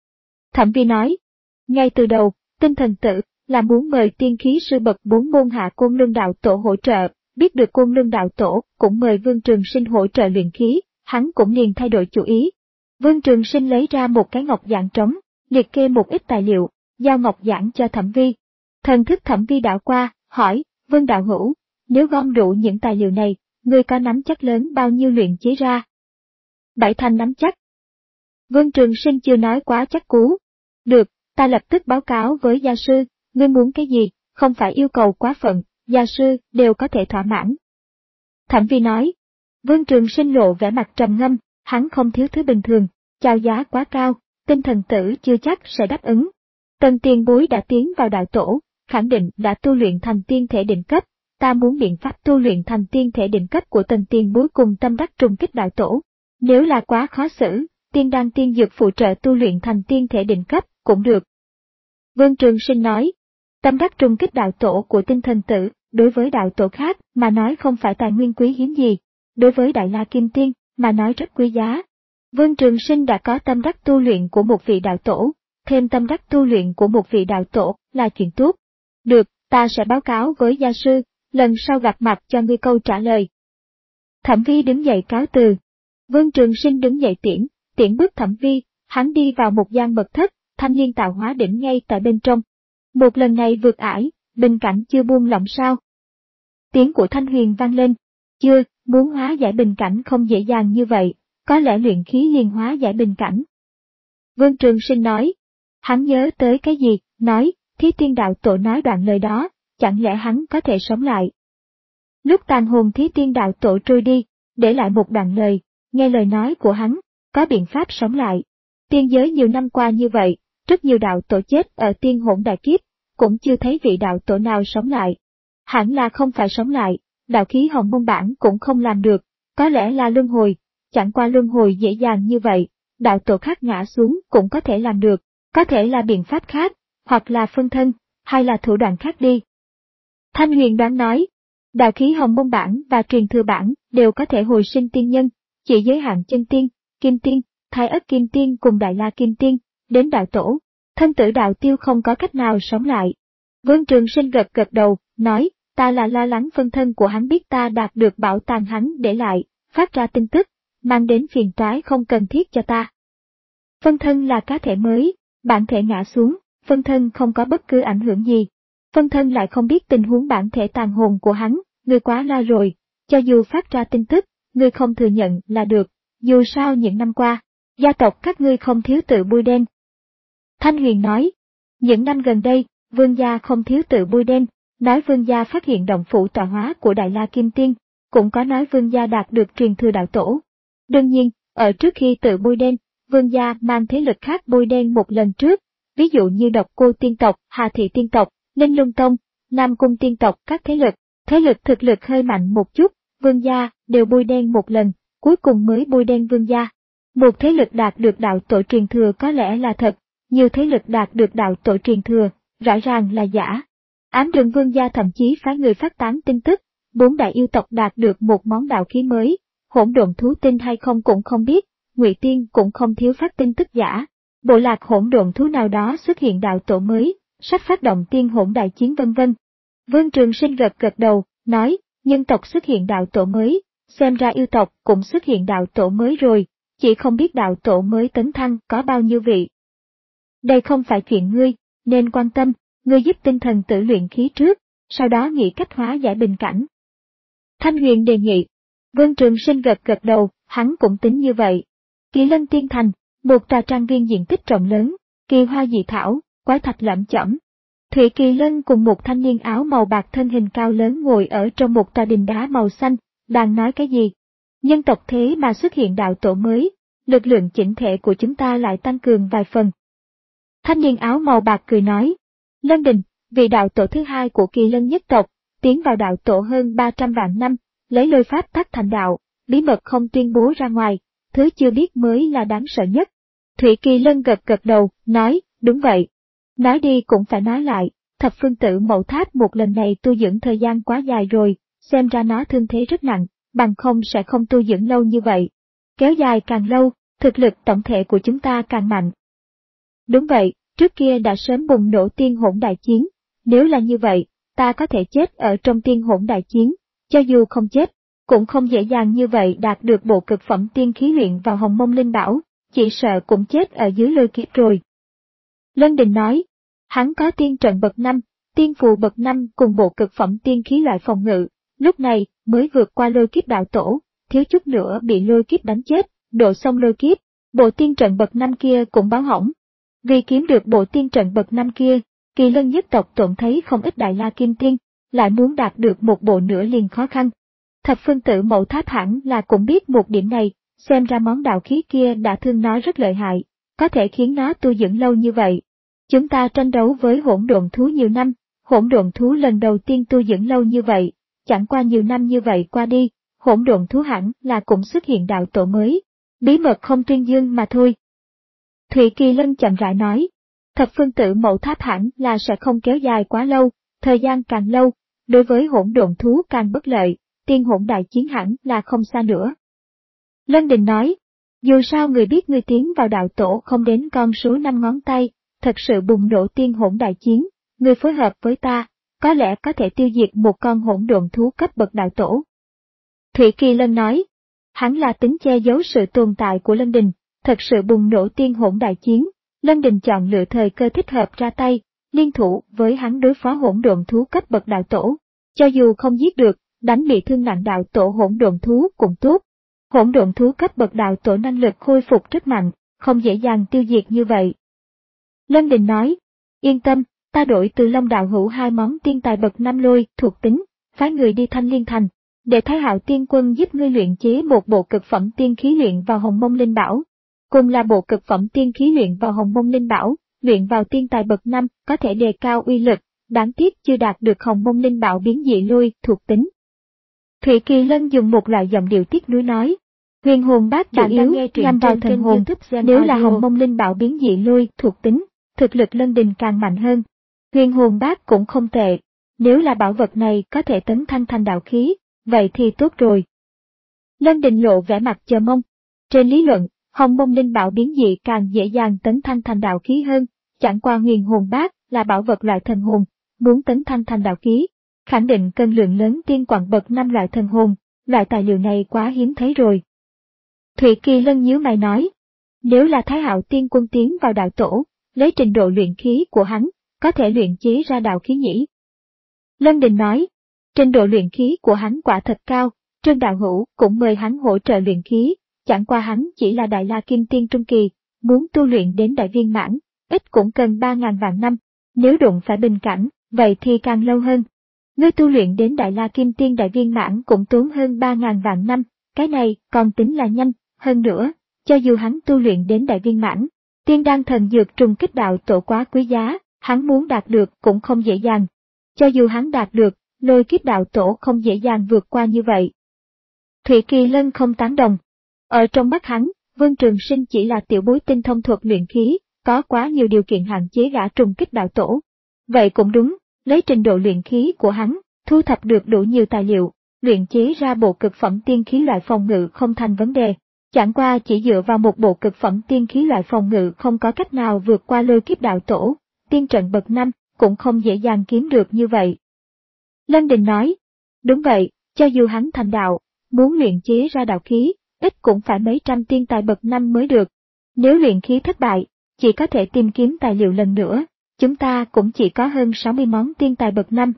Thẩm Vi nói, ngay từ đầu, tinh thần tử là muốn mời tiên khí sư bậc bốn môn hạ Côn Luân đạo tổ hỗ trợ, biết được Côn Luân đạo tổ cũng mời Vương Trường Sinh hỗ trợ luyện khí, hắn cũng liền thay đổi chủ ý. Vương Trường Sinh lấy ra một cái ngọc giản trống, liệt kê một ít tài liệu, giao ngọc giản cho Thẩm Vi. Thần thức Thẩm Vi đảo qua, hỏi, Vương đạo hữu, nếu gom đủ những tài liệu này, ngươi có nắm chắc lớn bao nhiêu luyện chế ra? Bảy thành nắm chắc. Vương Trường Sinh chưa nói quá chắc cú. Được, ta lập tức báo cáo với gia sư, ngươi muốn cái gì, không phải yêu cầu quá phận, gia sư đều có thể thỏa mãn. Thẩm Vi nói. Vương Trường Sinh lộ vẻ mặt trầm ngâm, hắn không thiếu thứ bình thường, chào giá quá cao, tinh thần tử chưa chắc sẽ đáp ứng. Tần tiền bối đã tiến vào đạo tổ, khẳng định đã tu luyện thành tiên thể đỉnh cấp, ta muốn biện pháp tu luyện thành tiên thể đỉnh cấp của tầng tiền bối cùng tâm đắc trùng kích đạo tổ. Nếu là quá khó xử, tiên đan tiên dược phụ trợ tu luyện thành tiên thể đỉnh cấp cũng được. Vương Trường Sinh nói, tâm đắc trùng kích đạo tổ của tinh thần tử, đối với đạo tổ khác mà nói không phải tài nguyên quý hiếm gì, đối với Đại La Kim Tiên mà nói rất quý giá. Vương Trường Sinh đã có tâm đắc tu luyện của một vị đạo tổ, thêm tâm đắc tu luyện của một vị đạo tổ là chuyện tốt. Được, ta sẽ báo cáo với gia sư, lần sau gặp mặt cho ngươi câu trả lời. Thẩm Vi đứng dậy cáo từ. Vương Trường Sinh đứng dậy tiễn, tiễn bước Thẩm Vi, hắn đi vào một gian mật thất, thanh niên tạo hóa đỉnh ngay tại bên trong. Một lần này vượt ải, bình cảnh chưa buông lỏng sao? Tiếng của Thanh Huyền vang lên. Chưa, muốn hóa giải bình cảnh không dễ dàng như vậy, có lẽ luyện khí liền hóa giải bình cảnh. Vương Trường Sinh nói. Hắn nhớ tới cái gì, nói, Thí Tiên đạo tổ nói đoạn lời đó, chẳng lẽ hắn có thể sống lại? Lúc tàn hồn Thí Tiên đạo tổ trôi đi, để lại một đoạn lời, nghe lời nói của hắn, có biện pháp sống lại. Tiên giới nhiều năm qua như vậy, rất nhiều đạo tổ chết ở tiên hỗn đại kiếp, cũng chưa thấy vị đạo tổ nào sống lại. Hẳn là không phải sống lại, đạo khí hồng môn bản cũng không làm được, có lẽ là luân hồi, chẳng qua luân hồi dễ dàng như vậy, đạo tổ khác ngã xuống cũng có thể làm được, có thể là biện pháp khác, hoặc là phân thân, hay là thủ đoạn khác đi. Thanh Huyền đoán nói, đạo khí hồng môn bản và truyền thừa bản đều có thể hồi sinh tiên nhân, chỉ giới hạn chân tiên, kim tiên, thái ất kim tiên cùng đại la kim tiên, đến đạo tổ, thân tử đạo tiêu không có cách nào sống lại. Vương Trường Sinh gật gật đầu, nói, ta là lo lắng phân thân của hắn biết ta đạt được bảo tàng hắn để lại, phát ra tin tức, mang đến phiền toái không cần thiết cho ta. Phân thân là cá thể mới, bản thể ngã xuống, phân thân không có bất cứ ảnh hưởng gì. Phân thân lại không biết tình huống bản thể tàn hồn của hắn, ngươi quá lo rồi, cho dù phát ra tin tức, ngươi không thừa nhận là được, dù sao những năm qua, gia tộc các ngươi không thiếu tự bôi đen. Thanh Huyền nói, những năm gần đây, vương gia không thiếu tự bôi đen, nói vương gia phát hiện động phủ tọa hóa của Đại La Kim Tiên, cũng có nói vương gia đạt được truyền thừa đạo tổ. Đương nhiên, ở trước khi tự bôi đen, vương gia mang thế lực khác bôi đen một lần trước, ví dụ như Độc Cô tiên tộc, Hà Thị tiên tộc, Linh Lung Tông, Nam Cung tiên tộc các thế lực, thế lực thực lực hơi mạnh một chút, vương gia đều bôi đen một lần, cuối cùng mới bôi đen vương gia. Một thế lực đạt được đạo tổ truyền thừa có lẽ là thật, nhiều thế lực đạt được đạo tổ truyền thừa, rõ ràng là giả. Ám Đường vương gia thậm chí phái người phát tán tin tức, bốn đại yêu tộc đạt được một món đạo khí mới, hỗn độn thú tin hay không cũng không biết, Ngụy Tiên cũng không thiếu phát tin tức giả. Bộ lạc hỗn độn thú nào đó xuất hiện đạo tổ mới, sắp phát động tiên hỗn đại chiến vân vân. Vương Trường Sinh gật gật đầu, nói, nhân tộc xuất hiện đạo tổ mới, xem ra yêu tộc cũng xuất hiện đạo tổ mới rồi, chỉ không biết đạo tổ mới tấn thăng có bao nhiêu vị. Đây không phải chuyện ngươi, nên quan tâm, ngươi giúp tinh thần tử luyện khí trước, sau đó nghĩ cách hóa giải bình cảnh. Thanh Huyền đề nghị. Vương Trường Sinh gật gật đầu, hắn cũng tính như vậy. Kỳ Lân Tiên Thành, một tòa trang viên diện tích rộng lớn, kỳ hoa dị thảo, quái thạch lẫm chởm. Thủy Kỳ Lân cùng một thanh niên áo màu bạc thân hình cao lớn ngồi ở trong một tòa đình đá màu xanh, đang nói cái gì? Nhân tộc thế mà xuất hiện đạo tổ mới, lực lượng chỉnh thể của chúng ta lại tăng cường vài phần. Thanh niên áo màu bạc cười nói, Lân Đình, vị đạo tổ thứ hai của Kỳ Lân nhất tộc, tiến vào đạo tổ hơn ba trăm vạn năm, lấy lôi pháp tác thành đạo, bí mật không tuyên bố ra ngoài, thứ chưa biết mới là đáng sợ nhất. Thủy Kỳ Lân gật gật đầu, nói, đúng vậy. Nói đi cũng phải nói lại, thập phương tử mậu tháp một lần này tu dưỡng thời gian quá dài rồi, xem ra nó thương thế rất nặng, bằng không sẽ không tu dưỡng lâu như vậy. Kéo dài càng lâu, thực lực tổng thể của chúng ta càng mạnh. Đúng vậy, trước kia đã sớm bùng nổ tiên hỗn đại chiến, nếu là như vậy, ta có thể chết ở trong tiên hỗn đại chiến, cho dù không chết, cũng không dễ dàng như vậy đạt được bộ cực phẩm tiên khí luyện vào hồng mông linh bảo, chỉ sợ cũng chết ở dưới lôi kiếp rồi. Lân Đình nói, hắn có tiên trận bậc năm, tiên phù bậc năm cùng bộ cực phẩm tiên khí loại phòng ngự, lúc này mới vượt qua lôi kiếp đạo tổ, thiếu chút nữa bị lôi kiếp đánh chết, độ xong lôi kiếp, bộ tiên trận bậc năm kia cũng báo hỏng. Vì kiếm được bộ tiên trận bậc năm kia, Kỳ Lân nhất tộc tổn thấy không ít đại la kim tiên, lại muốn đạt được một bộ nữa liền khó khăn. Thập phương tử mậu tháp hẳn là cũng biết một điểm này, xem ra món đạo khí kia đã thương nó rất lợi hại, có thể khiến nó tu dưỡng lâu như vậy. Chúng ta tranh đấu với hỗn độn thú nhiều năm, hỗn độn thú lần đầu tiên tu dưỡng lâu như vậy, chẳng qua nhiều năm như vậy qua đi, hỗn độn thú hẳn là cũng xuất hiện đạo tổ mới, bí mật không tuyên dương mà thôi. Thụy Kỳ Lân chậm rãi nói, thập phương tử mẫu tháp hẳn là sẽ không kéo dài quá lâu, thời gian càng lâu, đối với hỗn độn thú càng bất lợi, tiên hỗn đại chiến hẳn là không xa nữa. Lân Đình nói, dù sao người biết người tiến vào đạo tổ không đến con số năm ngón tay, thật sự bùng nổ tiên hỗn đại chiến, người phối hợp với ta, có lẽ có thể tiêu diệt một con hỗn độn thú cấp bậc đạo tổ. Thụy Kỳ Lân nói, hắn là tính che giấu sự tồn tại của Lân Đình, thật sự bùng nổ tiên hỗn đại chiến, Lân Đình chọn lựa thời cơ thích hợp ra tay, liên thủ với hắn đối phó hỗn độn thú cấp bậc đạo tổ, cho dù không giết được, đánh bị thương nặng đạo tổ hỗn độn thú cũng tốt. Hỗn độn thú cấp bậc đạo tổ năng lực khôi phục rất mạnh, không dễ dàng tiêu diệt như vậy. Lân Đình nói, yên tâm, ta đổi từ Long đạo hữu hai món tiên tài bậc năm lôi thuộc tính, phái người đi Thanh Liên Thành, để Thái Hạo Tiên Quân giúp ngươi luyện chế một bộ cực phẩm tiên khí luyện vào Hồng Mông Linh Bảo. Cùng là bộ cực phẩm tiên khí luyện vào Hồng Mông Linh Bảo, luyện vào tiên tài bậc năm có thể đề cao uy lực, đáng tiếc chưa đạt được Hồng Mông Linh Bảo biến dị lôi thuộc tính. Thụy Kỳ Lân dùng một loại giọng điệu tiếc nuối nói, huyền hồn bát chủ yếu nhằm vào thần hồn, nếu là Hồng Mông Linh Bảo biến dị lôi thuộc tính, thực lực Lân Đình càng mạnh hơn. Huyền hồn bát cũng không tệ, nếu là bảo vật này có thể tấn thanh thành đạo khí, vậy thì tốt rồi. Lân Đình lộ vẻ mặt chờ mong. Trên lý luận, Hồng Mông Linh Bảo biến dị càng dễ dàng tấn thanh thành đạo khí hơn, chẳng qua huyền hồn bát là bảo vật loại thần hồn, muốn tấn thanh thành đạo khí, khẳng định cần lượng lớn tiên quặng bậc năm loại thần hồn, loại tài liệu này quá hiếm thấy rồi. Thụy Kỳ Lân nhíu mày nói, nếu là Thái Hạo Tiên Quân tiến vào đạo tổ, lấy trình độ luyện khí của hắn, có thể luyện chế ra đạo khí nhỉ? Lân Đình nói, trình độ luyện khí của hắn quả thật cao, Trương đạo hữu cũng mời hắn hỗ trợ luyện khí, chẳng qua hắn chỉ là Đại La Kim Tiên trung kỳ, muốn tu luyện đến đại viên mãn, ít cũng cần ba ngàn vạn năm, nếu đụng phải bình cảnh, vậy thì càng lâu hơn. Ngươi tu luyện đến Đại La Kim Tiên đại viên mãn cũng tốn hơn ba ngàn vạn năm, cái này còn tính là nhanh, hơn nữa, cho dù hắn tu luyện đến đại viên mãn, tiên đan thần dược trùng kích đạo tổ quá quý giá, hắn muốn đạt được cũng không dễ dàng. Cho dù hắn đạt được, lôi kiếp đạo tổ không dễ dàng vượt qua như vậy. Thụy Kỳ Lân không tán đồng. Ở trong mắt hắn, Vương Trường Sinh chỉ là tiểu bối tinh thông thuật luyện khí, có quá nhiều điều kiện hạn chế gã trùng kích đạo tổ. Vậy cũng đúng, lấy trình độ luyện khí của hắn, thu thập được đủ nhiều tài liệu, luyện chế ra bộ cực phẩm tiên khí loại phòng ngự không thành vấn đề. Chẳng qua chỉ dựa vào một bộ cực phẩm tiên khí loại phòng ngự không có cách nào vượt qua lôi kiếp đạo tổ, tiên trận bậc năm cũng không dễ dàng kiếm được như vậy. Lân Đình nói, đúng vậy, cho dù hắn thành đạo, muốn luyện chế ra đạo khí, ít cũng phải mấy trăm tiên tài bậc năm mới được. Nếu luyện khí thất bại, chỉ có thể tìm kiếm tài liệu lần nữa, chúng ta cũng chỉ có hơn sáu mươi món tiên tài bậc năm.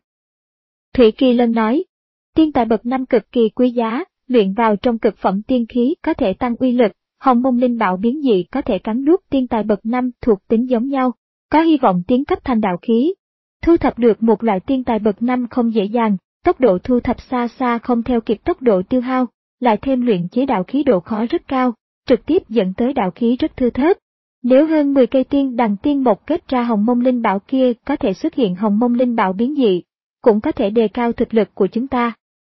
Thụy Kỳ Lân nói, tiên tài bậc năm cực kỳ quý giá, luyện vào trong cực phẩm tiên khí có thể tăng uy lực, Hồng Mông Linh Bảo biến dị có thể cắn nuốt tiên tài bậc năm thuộc tính giống nhau, có hy vọng tiến cấp thành đạo khí. Thu thập được một loại tiên tài bậc năm không dễ dàng, tốc độ thu thập xa xa không theo kịp tốc độ tiêu hao, lại thêm luyện chế đạo khí độ khó rất cao, trực tiếp dẫn tới đạo khí rất thưa thớt. Nếu hơn mười cây tiên đằng tiên mộc kết ra Hồng Mông Linh Bảo kia có thể xuất hiện Hồng Mông Linh Bảo biến dị, cũng có thể đề cao thực lực của chúng ta.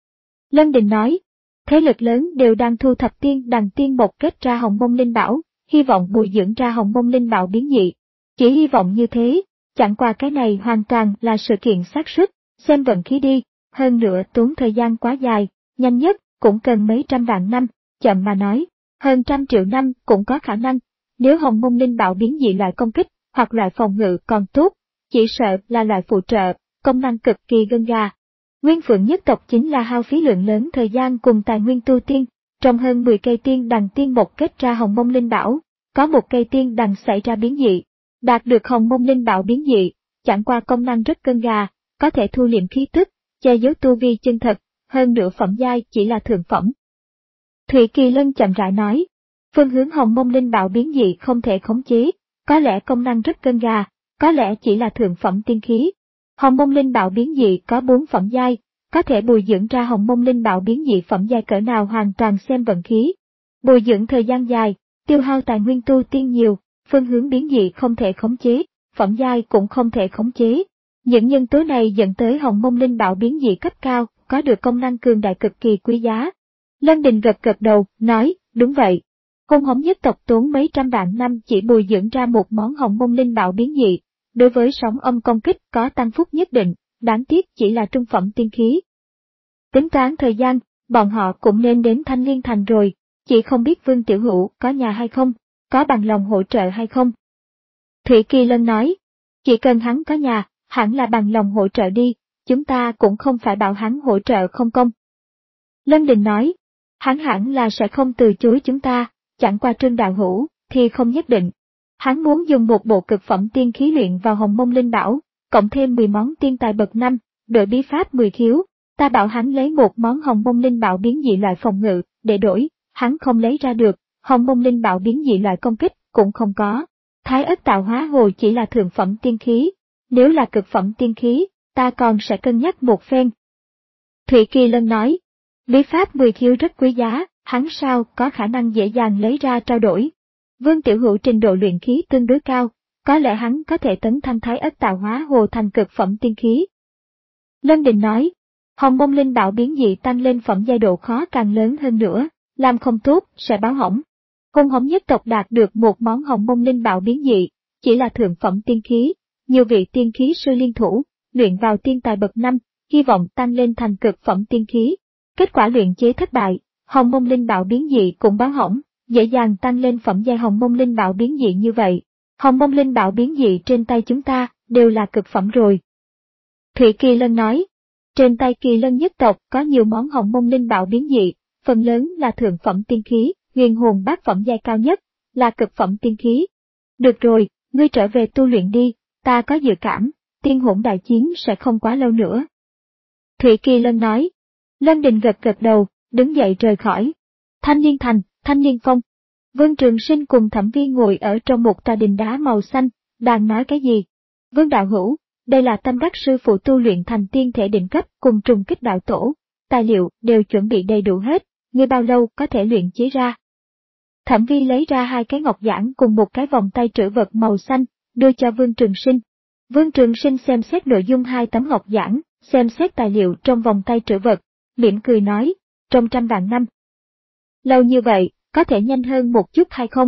Lân Đình nói, thế lực lớn đều đang thu thập tiên đằng tiên mộc kết ra Hồng Mông Linh Bảo, hy vọng bồi dưỡng ra Hồng Mông Linh Bảo biến dị. Chỉ hy vọng như thế, chẳng qua cái này hoàn toàn là sự kiện xác suất, xem vận khí đi, hơn nữa tốn thời gian quá dài, nhanh nhất cũng cần mấy trăm vạn năm, chậm mà nói, hơn trăm triệu năm cũng có khả năng. Nếu Hồng Mông Linh Bảo biến dị loại công kích hoặc loại phòng ngự còn tốt, chỉ sợ là loại phụ trợ, công năng cực kỳ gân gà. Nguyên Phượng nhất tộc chính là hao phí lượng lớn thời gian cùng tài nguyên tu tiên, trong hơn mười cây tiên đằng tiên mộc kết ra Hồng Mông Linh Bảo, có một cây tiên đằng xảy ra biến dị. Đạt được Hồng Mông Linh Bảo biến dị, chẳng qua công năng rất cân gà, có thể thu liệm khí tức, che giấu tu vi chân thật, hơn nữa phẩm giai chỉ là thượng phẩm. Thụy Kỳ Lân chậm rãi nói, phương hướng Hồng Mông Linh Bảo biến dị không thể khống chế, có lẽ công năng rất cân gà, có lẽ chỉ là thượng phẩm tiên khí. Hồng Mông Linh Bảo biến dị có bốn phẩm giai, có thể bồi dưỡng ra Hồng Mông Linh Bảo biến dị phẩm giai cỡ nào hoàn toàn xem vận khí. Bồi dưỡng thời gian dài, tiêu hao tài nguyên tu tiên nhiều, phương hướng biến dị không thể khống chế, phẩm giai cũng không thể khống chế. Những nhân tố này dẫn tới Hồng Mông Linh Bảo biến dị cấp cao có được công năng cường đại cực kỳ quý giá. Lân Đình gật gật đầu, nói, đúng vậy. Hôn hống nhất tộc tốn mấy trăm vạn năm chỉ bồi dưỡng ra một món hồng mông linh bảo biến dị, đối với sóng âm công kích có tăng phúc nhất định, đáng tiếc chỉ là trung phẩm tiên khí. Tính toán thời gian, bọn họ cũng nên đến Thanh Liên Thành rồi, chỉ không biết Vương Tiểu Hữu có nhà hay không, có bằng lòng hỗ trợ hay không. Thủy Kỳ Lân nói, chỉ cần hắn có nhà, hẳn là bằng lòng hỗ trợ đi, chúng ta cũng không phải bảo hắn hỗ trợ không công. Lân Đình nói, hắn hẳn là sẽ không từ chối chúng ta, chẳng qua Trương đạo hữu thì không nhất định. Hắn muốn dùng một bộ cực phẩm tiên khí luyện vào hồng mông linh bảo, cộng thêm mười món tiên tài bậc năm, đổi bí pháp mười khiếu, ta bảo hắn lấy một món hồng mông linh bảo biến dị loại phòng ngự, để đổi, hắn không lấy ra được, hồng mông linh bảo biến dị loại công kích cũng không có. Thái ất tạo hóa hồ chỉ là thượng phẩm tiên khí, nếu là cực phẩm tiên khí, ta còn sẽ cân nhắc một phen. Thủy Kỳ Lân nói, bí pháp mười khiếu rất quý giá, hắn sao có khả năng dễ dàng lấy ra trao đổi. Vương Tiểu Hữu trình độ luyện khí tương đối cao, có lẽ hắn có thể tấn thăng thái ất tạo hóa hồ thành cực phẩm tiên khí. Lân Đình nói, hồng mông linh bảo biến dị tăng lên phẩm giai độ khó càng lớn hơn nữa, làm không tốt sẽ báo hỏng. Hôn hống nhất tộc đạt được một món hồng mông linh bảo biến dị, chỉ là thượng phẩm tiên khí, nhiều vị tiên khí sư liên thủ, luyện vào tiên tài bậc năm, hy vọng tăng lên thành cực phẩm tiên khí. Kết quả luyện chế thất bại, hồng mông linh bảo biến dị cũng báo hỏng, dễ dàng tăng lên phẩm giai hồng mông linh bảo biến dị như vậy. Hồng mông linh bảo biến dị trên tay chúng ta đều là cực phẩm rồi. Thủy Kỳ Lân nói, trên tay Kỳ Lân nhất tộc có nhiều món hồng mông linh bảo biến dị, phần lớn là thượng phẩm tiên khí, huyền hồn bát phẩm giai cao nhất, là cực phẩm tiên khí. Được rồi, ngươi trở về tu luyện đi, ta có dự cảm, tiên hỗn đại chiến sẽ không quá lâu nữa. Thủy Kỳ Lân nói. Lân Đình gật gật đầu, đứng dậy rời khỏi. Thanh Liên Thành, Thanh Liên Phong. Vương Trường Sinh cùng Thẩm Vi ngồi ở trong một tòa đình đá màu xanh, đang nói cái gì? Vương đạo hữu, đây là tâm đắc sư phụ tu luyện thành tiên thể đỉnh cấp cùng trùng kích đạo tổ, tài liệu đều chuẩn bị đầy đủ hết, ngươi bao lâu có thể luyện chế ra? Thẩm Vi lấy ra hai cái ngọc giản cùng một cái vòng tay trữ vật màu xanh, đưa cho Vương Trường Sinh. Vương Trường Sinh xem xét nội dung hai tấm ngọc giản, xem xét tài liệu trong vòng tay trữ vật, mỉm cười nói, trong trăm vạn năm. Lâu như vậy, có thể nhanh hơn một chút hay không?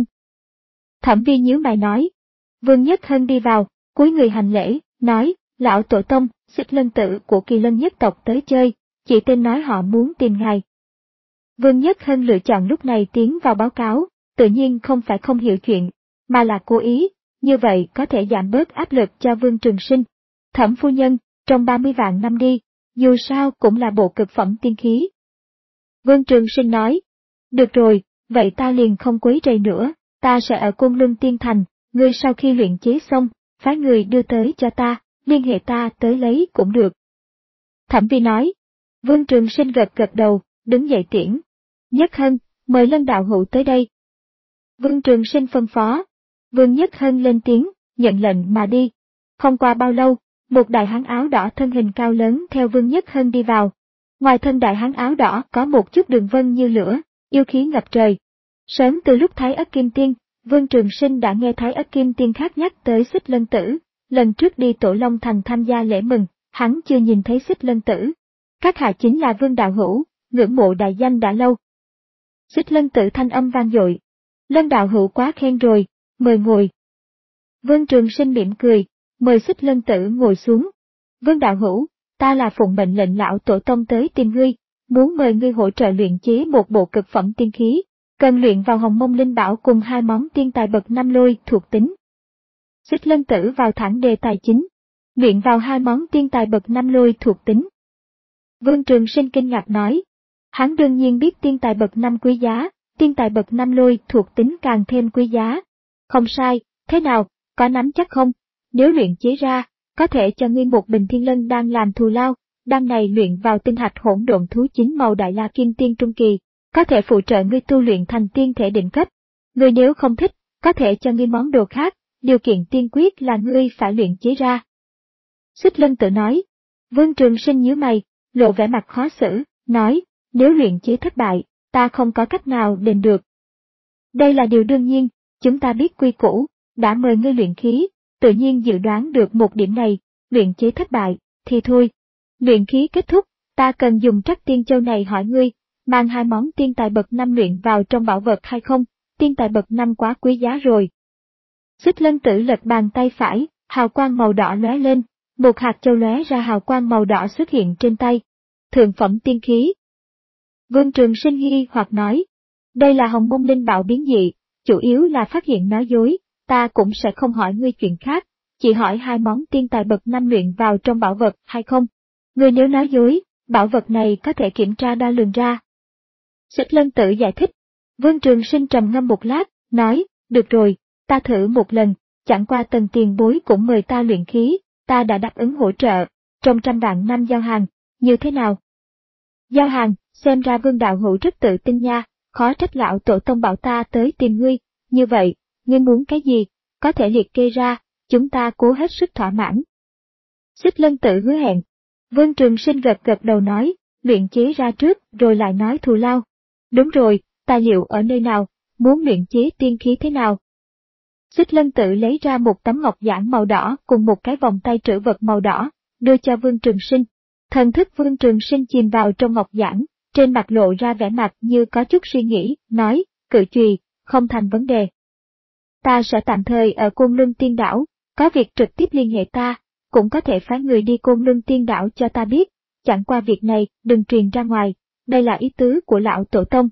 Thẩm Vi nhíu mày nói. Vương Nhất Hân đi vào, cúi người hành lễ, nói, lão tổ tông, Xích Lân tử của Kỳ Lân nhất tộc tới chơi, chị tên nói họ muốn tìm ngài. Vương Nhất Hân lựa chọn lúc này tiến vào báo cáo, tự nhiên không phải không hiểu chuyện, mà là cố ý, như vậy có thể giảm bớt áp lực cho Vương Trường Sinh. Thẩm phu nhân, trong ba mươi vạn năm đi, dù sao cũng là bộ cực phẩm tiên khí. Vương Trường Sinh nói, được rồi, vậy ta liền không quấy rầy nữa, ta sẽ ở Côn Luân Tiên Thành, ngươi sau khi luyện chế xong, phái người đưa tới cho ta, liên hệ ta tới lấy cũng được. Thẩm Vi nói, Vương Trường Sinh gật gật đầu, đứng dậy tiễn. Nhất Hân, mời Lân đạo hữu tới đây. Vương Trường Sinh phân phó. Vương Nhất Hân lên tiếng, nhận lệnh mà đi. Không qua bao lâu, một đại hán áo đỏ thân hình cao lớn theo Vương Nhất Hân đi vào. Ngoài thân đại hán áo đỏ có một chút đường vân như lửa, yêu khí ngập trời. Sớm từ lúc Thái Ất Kim Tiên, Vương Trường Sinh đã nghe Thái Ất Kim Tiên khác nhắc tới Xích Lân Tử. Lần trước đi Tổ Long Thành tham gia lễ mừng, hắn chưa nhìn thấy Xích Lân Tử. Các hạ chính là Vương đạo hữu, ngưỡng mộ đại danh đã lâu. Xích Lân Tử thanh âm vang dội. Lân đạo hữu quá khen rồi, mời ngồi. Vương Trường Sinh mỉm cười, mời Xích Lân Tử ngồi xuống. Vương đạo hữu, ta là phụng mệnh lệnh lão tổ tông tới tìm ngươi, muốn mời ngươi hỗ trợ luyện chế một bộ cực phẩm tiên khí, cần luyện vào hồng mông linh bảo cùng hai món tiên tài bậc năm lôi thuộc tính. Xích Lân Tử vào thẳng đề tài chính, luyện vào hai món tiên tài bậc năm lôi thuộc tính. Vương Trường Sinh kinh ngạc nói, hắn đương nhiên biết tiên tài bậc năm quý giá, tiên tài bậc năm lôi thuộc tính càng thêm quý giá. Không sai, thế nào, có nắm chắc không? Nếu luyện chế ra, có thể cho ngươi một bình thiên lân đan làm thù lao, đan này luyện vào tinh hạch hỗn độn thú chính màu đại la kim tiên trung kỳ, có thể phụ trợ ngươi tu luyện thành tiên thể đỉnh cấp. Ngươi nếu không thích, có thể cho ngươi món đồ khác, điều kiện tiên quyết là ngươi phải luyện chế ra. Xích Lân Tử nói. Vương Trường Sinh nhíu mày, lộ vẻ mặt khó xử, nói, nếu luyện chế thất bại, ta không có cách nào đền được. Đây là điều đương nhiên, chúng ta biết quy củ, đã mời ngươi luyện khí, tự nhiên dự đoán được một điểm này, luyện chế thất bại, thì thôi. Luyện khí kết thúc, ta cần dùng trắc tiên châu này hỏi ngươi, mang hai món tiên tài bậc năm luyện vào trong bảo vật hay không, tiên tài bậc năm quá quý giá rồi. Xích Lân Tử lật bàn tay phải, hào quang màu đỏ lóe lên, một hạt châu lóe ra hào quang màu đỏ xuất hiện trên tay. Thượng phẩm tiên khí. Vương Trường Sinh nghi hoặc nói, đây là hồng môn linh bảo biến dị, chủ yếu là phát hiện nói dối, ta cũng sẽ không hỏi ngươi chuyện khác, chỉ hỏi hai món tiên tài bậc năm luyện vào trong bảo vật hay không. Ngươi nếu nói dối, bảo vật này có thể kiểm tra đo lường ra. Xích Lân Tử giải thích. Vương Trường Sinh trầm ngâm một lát, nói, được rồi, ta thử một lần, chẳng qua Tần tiền bối cũng mời ta luyện khí, ta đã đáp ứng hỗ trợ, trong trăm vạn năm giao hàng, như thế nào? Giao hàng, xem ra Vương đạo hữu rất tự tin nha, khó trách lão tổ tông bảo ta tới tìm ngươi, như vậy, ngươi muốn cái gì, có thể liệt kê ra, chúng ta cố hết sức thỏa mãn. Xích Lân Tử hứa hẹn. Vương Trường Sinh gật gật đầu nói, luyện chế ra trước rồi lại nói thù lao. Đúng rồi, tài liệu ở nơi nào, muốn luyện chế tiên khí thế nào? Xích Lân Tử lấy ra một tấm ngọc giản màu đỏ cùng một cái vòng tay trữ vật màu đỏ, đưa cho Vương Trường Sinh. Thần thức Vương Trường Sinh chìm vào trong ngọc giản, trên mặt lộ ra vẻ mặt như có chút suy nghĩ, nói, cự chùy, không thành vấn đề. Ta sẽ tạm thời ở Côn Luân Tiên Đảo, có việc trực tiếp liên hệ ta, cũng có thể phái người đi Côn Luân Tiên Đảo cho ta biết, chẳng qua việc này đừng truyền ra ngoài, đây là ý tứ của lão tổ tông.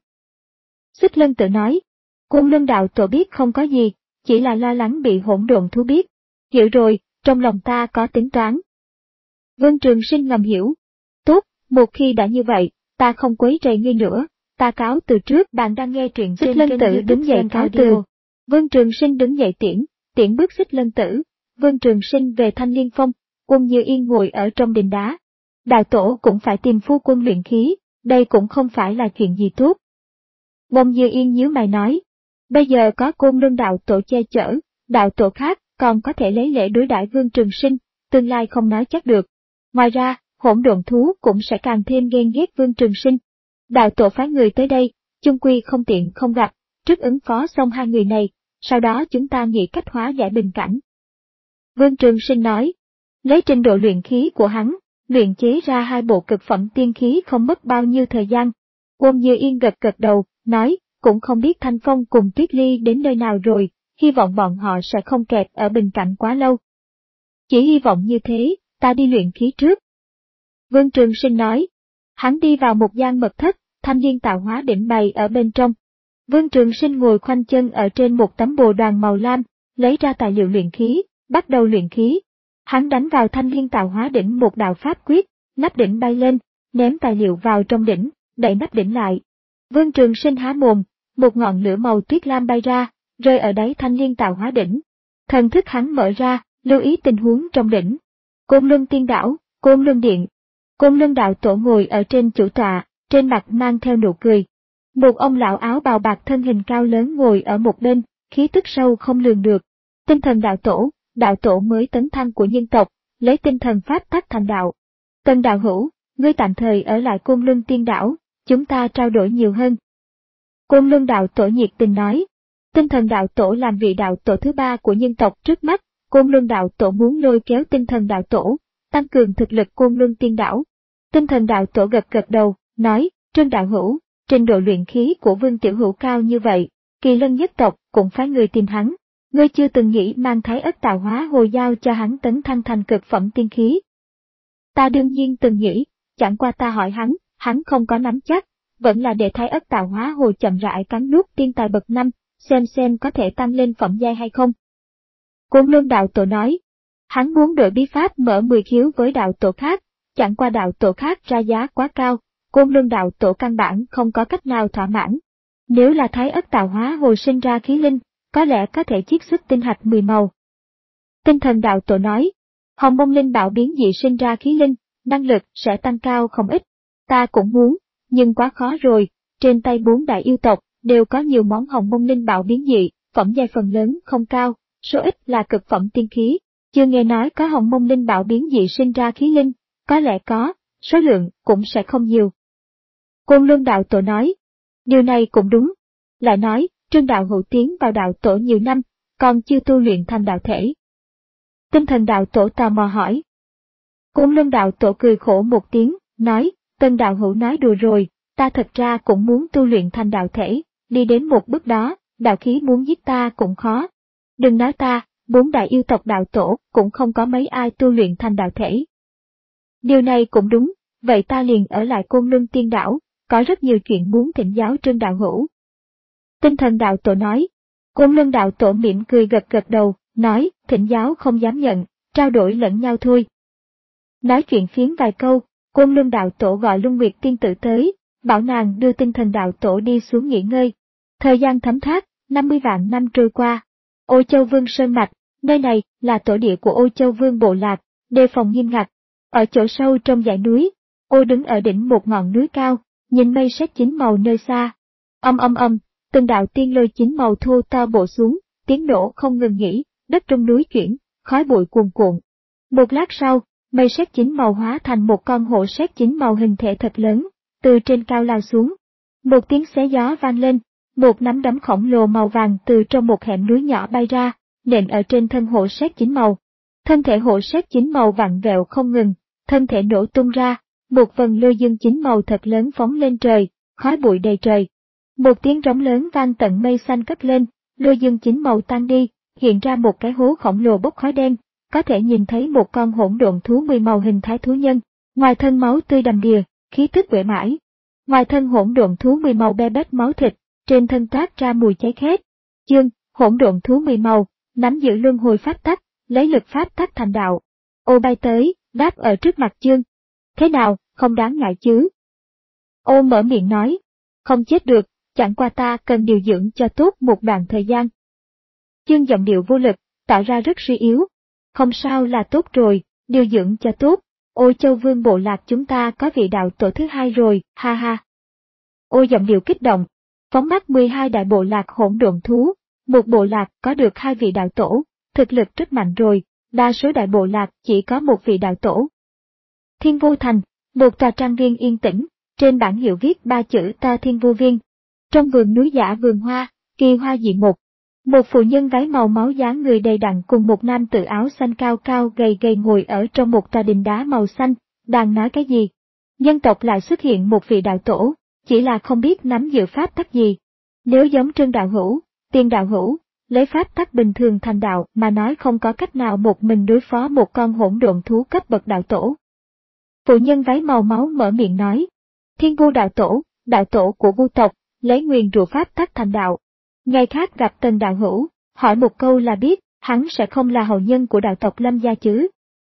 Xích Lân Tử nói, Côn Luân đạo tổ biết không có gì, chỉ là lo lắng bị hỗn độn thú biết. Hiểu rồi, trong lòng ta có tính toán. Vương Trường Sinh ngầm hiểu. Tốt, một khi đã như vậy, ta không quấy rầy ngươi nữa, ta cáo từ trước. Bạn đang nghe truyện trên kênh Xích Lân Tử đứng dậy cáo từ. Vương Trường Sinh đứng dậy tiễn, tiễn bước Xích Lân Tử. Vương Trường Sinh về Thanh Liên Phong, Quân Như Yên ngồi ở trong đình đá. Đạo tổ cũng phải tìm phu quân luyện khí, đây cũng không phải là chuyện gì tốt. Quân Như Yên nhíu mày nói, bây giờ có Côn Luân đạo tổ che chở, đạo tổ khác còn có thể lấy lễ đối đãi Vương Trường Sinh, tương lai không nói chắc được. Ngoài ra, hỗn độn thú cũng sẽ càng thêm ghen ghét Vương Trường Sinh. Đạo tổ phái người tới đây, chung quy không tiện không gặp, trước ứng phó xong hai người này, sau đó chúng ta nghĩ cách hóa giải bình cảnh. Vương Trường Sinh nói, lấy trình độ luyện khí của hắn, luyện chế ra hai bộ cực phẩm tiên khí không mất bao nhiêu thời gian. Quân Như Yên gật gật đầu, nói, cũng không biết Thanh Phong cùng Tuyết Ly đến nơi nào rồi, hy vọng bọn họ sẽ không kẹt ở bình cảnh quá lâu. Chỉ hy vọng như thế, ta đi luyện khí trước. Vương Trường Sinh nói, hắn đi vào một gian mật thất, Thanh Liên tạo hóa đỉnh bày ở bên trong. Vương Trường Sinh ngồi khoanh chân ở trên một tấm bồ đoàn màu lam, lấy ra tài liệu luyện khí, bắt đầu luyện khí. Hắn đánh vào Thanh Liên tạo hóa đỉnh một đạo pháp quyết, nắp đỉnh bay lên, ném tài liệu vào trong đỉnh, đậy nắp đỉnh lại. Vương Trường Sinh há mồm, một ngọn lửa màu tuyết lam bay ra, rơi ở đáy Thanh Liên tạo hóa đỉnh. Thần thức hắn mở ra, lưu ý tình huống trong đỉnh. Côn Luân Tiên Đảo, Côn Luân Điện. Côn Luân đạo tổ ngồi ở trên chủ tọa, trên mặt mang theo nụ cười. Một ông lão áo bào bạc thân hình cao lớn ngồi ở một bên, khí tức sâu không lường được. Tinh thần đạo tổ, đạo tổ mới tấn thăng của nhân tộc, lấy tinh thần pháp tắc thành đạo. Tân đạo hữu, ngươi tạm thời ở lại Côn Luân Tiên Đảo, chúng ta trao đổi nhiều hơn. Côn Luân đạo tổ nhiệt tình nói, tinh thần đạo tổ làm vị đạo tổ thứ ba của nhân tộc trước mắt, Côn Luân đạo tổ muốn lôi kéo tinh thần đạo tổ, tăng cường thực lực Côn Luân Tiên Đảo. Tinh thần đạo tổ gật gật đầu, nói, Trương đạo hữu, trình độ luyện khí của Vương Tiểu Hữu cao như vậy, Kỳ Lân nhất tộc cũng phái người tìm hắn. Ngươi chưa từng nghĩ mang Thái Ất tạo hóa hồ giao cho hắn tấn thăng thành cực phẩm tiên khí. Ta đương nhiên từng nghĩ, chẳng qua ta hỏi hắn, hắn không có nắm chắc, vẫn là để Thái Ất tạo hóa hồ chậm rãi cắn nuốt tiên tài bậc năm, xem xem có thể tăng lên phẩm giai hay không. Côn Luân đạo tổ nói, hắn muốn đổi bí pháp mở mười khiếu với đạo tổ khác, chẳng qua đạo tổ khác ra giá quá cao, Côn Luân đạo tổ căn bản không có cách nào thỏa mãn. Nếu là Thái Ất tạo hóa hồ sinh ra khí linh, có lẽ có thể chiết xuất tinh hạch mười màu. Tinh thần đạo tổ nói, hồng mông linh bảo biến dị sinh ra khí linh, năng lực sẽ tăng cao không ít. Ta cũng muốn, nhưng quá khó rồi, trên tay bốn đại yêu tộc đều có nhiều món hồng mông linh bảo biến dị, phẩm giai phần lớn không cao, số ít là cực phẩm tiên khí. Chưa nghe nói có hồng mông linh bảo biến dị sinh ra khí linh, có lẽ có, số lượng cũng sẽ không nhiều. Côn Luân đạo tổ nói, điều này cũng đúng. Lại nói, Trương đạo hữu tiến vào đạo tổ nhiều năm, còn chưa tu luyện thành đạo thể. Tinh thần đạo tổ tò mò hỏi. Côn Luân đạo tổ cười khổ một tiếng, nói, Tân đạo hữu nói đùa rồi, ta thật ra cũng muốn tu luyện thành đạo thể, đi đến một bước đó, đạo khí muốn giết ta cũng khó. Đừng nói ta, bốn đại yêu tộc đạo tổ cũng không có mấy ai tu luyện thành đạo thể. Điều này cũng đúng, vậy ta liền ở lại Côn Luân Tiên Đảo, có rất nhiều chuyện muốn thỉnh giáo Trương đạo hữu. Tinh Thần đạo tổ nói. Côn Luân đạo tổ mỉm cười gật gật đầu, nói, thỉnh giáo không dám nhận, trao đổi lẫn nhau thôi. Nói chuyện phiếm vài câu, Côn Luân đạo tổ gọi Luân Nguyệt tiên tử tới, bảo nàng đưa Tinh Thần đạo tổ đi xuống nghỉ ngơi. Thời gian thấm thoát, năm mươi vạn năm trôi qua. Ô Châu Vương Sơn Mạch, nơi này là tổ địa của Ô Châu Vương bộ lạc, đề phòng nghiêm ngặt. Ở chỗ sâu trong dãy núi, Ô đứng ở đỉnh một ngọn núi cao, nhìn mây sét chín màu nơi xa. Âm âm âm, từng đạo tiên lôi chín màu thô to bổ xuống, tiếng nổ không ngừng nghỉ, đất trong núi chuyển, khói bụi cuồn cuộn. Một lát sau, mây sét chín màu hóa thành một con hổ sét chín màu hình thể thật lớn, từ trên cao lao xuống. Một tiếng xé gió vang lên, một nắm đấm khổng lồ màu vàng từ trong một hẻm núi nhỏ bay ra, nện ở trên thân hổ sét chín màu. Thân thể hổ sét chín màu vặn vẹo không ngừng, thân thể nổ tung ra, một vần lôi dương chín màu thật lớn phóng lên trời, khói bụi đầy trời. Một tiếng rống lớn vang tận mây xanh cất lên, lôi dương chín màu tan đi, hiện ra một cái hố khổng lồ bốc khói đen, có thể nhìn thấy một con hỗn độn thú mười màu hình thái thú nhân, ngoài thân máu tươi đầm đìa, khí tức uể mãi. Ngoài thân hỗn độn thú mười màu be bét máu thịt, trên thân toát ra mùi cháy khét. Chương, hỗn độn thú mười màu, nắm giữ luân hồi pháp tắc, lấy lực pháp tắc thành đạo. Ô bay tới, đáp ở trước mặt Chương. Thế nào, không đáng ngại chứ? Ô mở miệng nói, không chết được, chẳng qua ta cần điều dưỡng cho tốt một đoạn thời gian. Chương giọng điệu vô lực, tạo ra rất suy yếu. Không sao là tốt rồi, điều dưỡng cho tốt. Ô Châu Vương bộ lạc chúng ta có vị đạo tổ thứ hai rồi, ha ha. Ô giọng điệu kích động, phóng mắt mười hai đại bộ lạc hỗn độn thú, một bộ lạc có được hai vị đạo tổ, thực lực rất mạnh rồi, đa số đại bộ lạc chỉ có một vị đạo tổ. Thiên Vô Thành, một tòa trang viên yên tĩnh, trên bảng hiệu viết ba chữ Ta Thiên Vô Viên. Trong vườn núi giả vườn hoa, kỳ hoa dị mục. Một phụ nhân váy màu máu dáng người đầy đặn cùng một nam tử áo xanh cao cao gầy gầy ngồi ở trong một tòa đình đá màu xanh, đang nói cái gì. Nhân tộc lại xuất hiện một vị đạo tổ, chỉ là không biết nắm giữ pháp tắc gì. Nếu giống Trương đạo hữu, Tiên đạo hữu, lấy pháp tắc bình thường thành đạo mà nói không có cách nào một mình đối phó một con hỗn độn thú cấp bậc đạo tổ. Phụ nhân váy màu máu mở miệng nói, Thiên Vu đạo tổ, đạo tổ của Vu tộc, lấy nguyền rủa pháp tắc thành đạo. Ngày khác gặp Tần đạo hữu, hỏi một câu là biết, hắn sẽ không là hậu nhân của đạo tộc Lâm gia chứ.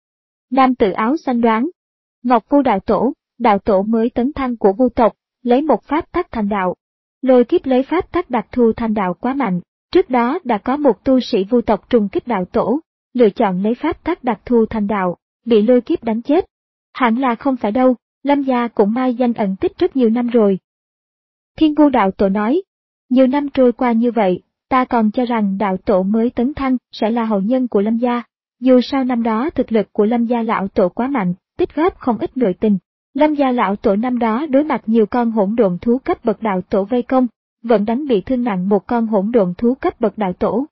Nam tử áo xanh đoán, Ngọc Vu đạo tổ, đạo tổ mới tấn thăng của Vu tộc, lấy một pháp tắc thành đạo. Lôi kiếp lấy pháp tắc đặc thù thành đạo quá mạnh, trước đó đã có một tu sĩ Vu tộc trùng kích đạo tổ, lựa chọn lấy pháp tắc đặc thù thành đạo, bị lôi kiếp đánh chết. Hẳn là không phải đâu, Lâm gia cũng mai danh ẩn tích rất nhiều năm rồi. Thiên Vu đạo tổ nói, nhiều năm trôi qua như vậy, ta còn cho rằng đạo tổ mới tấn thăng sẽ là hậu nhân của Lâm gia. Dù sao năm đó thực lực của Lâm gia lão tổ quá mạnh, tích góp không ít nội tình. Lâm gia lão tổ năm đó đối mặt nhiều con hỗn độn thú cấp bậc đạo tổ vây công, vẫn đánh bị thương nặng một con hỗn độn thú cấp bậc đạo tổ.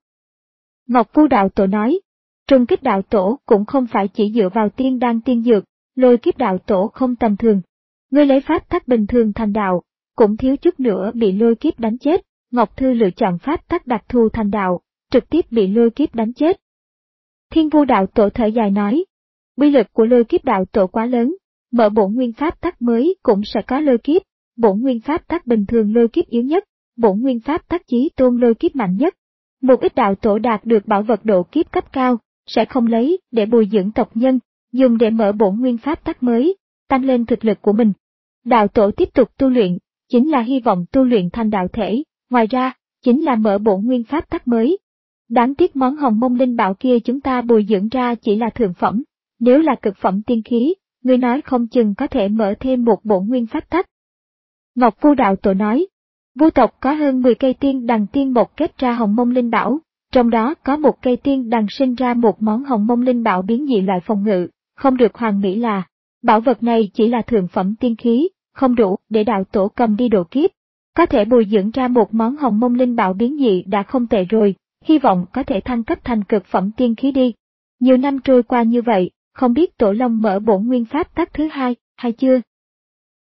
Ngọc Vu đạo tổ nói, trùng kích đạo tổ cũng không phải chỉ dựa vào tiên đan tiên dược, lôi kiếp đạo tổ không tầm thường. Ngươi lấy pháp tắc bình thường thành đạo, cũng thiếu chút nữa bị lôi kiếp đánh chết. Ngọc Thư lựa chọn pháp tắc đặc thù thành đạo, trực tiếp bị lôi kiếp đánh chết. Thiên Vu đạo tổ thở dài nói, uy lực của lôi kiếp đạo tổ quá lớn, mở bổn nguyên pháp tắc mới cũng sẽ có lôi kiếp, bổn nguyên pháp tắc bình thường lôi kiếp yếu nhất, bổn nguyên pháp tắc chí tôn lôi kiếp mạnh nhất. Một ít đạo tổ đạt được bảo vật độ kiếp cấp cao, sẽ không lấy để bồi dưỡng tộc nhân, dùng để mở bổn nguyên pháp tắc mới, tăng lên thực lực của mình. Đạo tổ tiếp tục tu luyện, chính là hy vọng tu luyện thành đạo thể. Ngoài ra, chính là mở bổn nguyên pháp tắc mới. Đáng tiếc món hồng mông linh bảo kia chúng ta bồi dưỡng ra chỉ là thượng phẩm, nếu là cực phẩm tiên khí, người nói không chừng có thể mở thêm một bổn nguyên pháp tắc. Ngọc Vu đạo tổ nói, Vu tộc có hơn mười cây tiên đằng tiên mộc kết ra hồng mông linh bảo, trong đó có một cây tiên đằng sinh ra một món hồng mông linh bảo biến dị loại phòng ngự, không được hoàn mỹ là, bảo vật này chỉ là thượng phẩm tiên khí, không đủ để đạo tổ cầm đi độ kiếp. Có thể bồi dưỡng ra một món hồng mông linh bảo biến dị đã không tệ rồi, hy vọng có thể thăng cấp thành cực phẩm tiên khí đi. Nhiều năm trôi qua như vậy, không biết Tổ Long mở bổn nguyên pháp tắc thứ hai, hay chưa?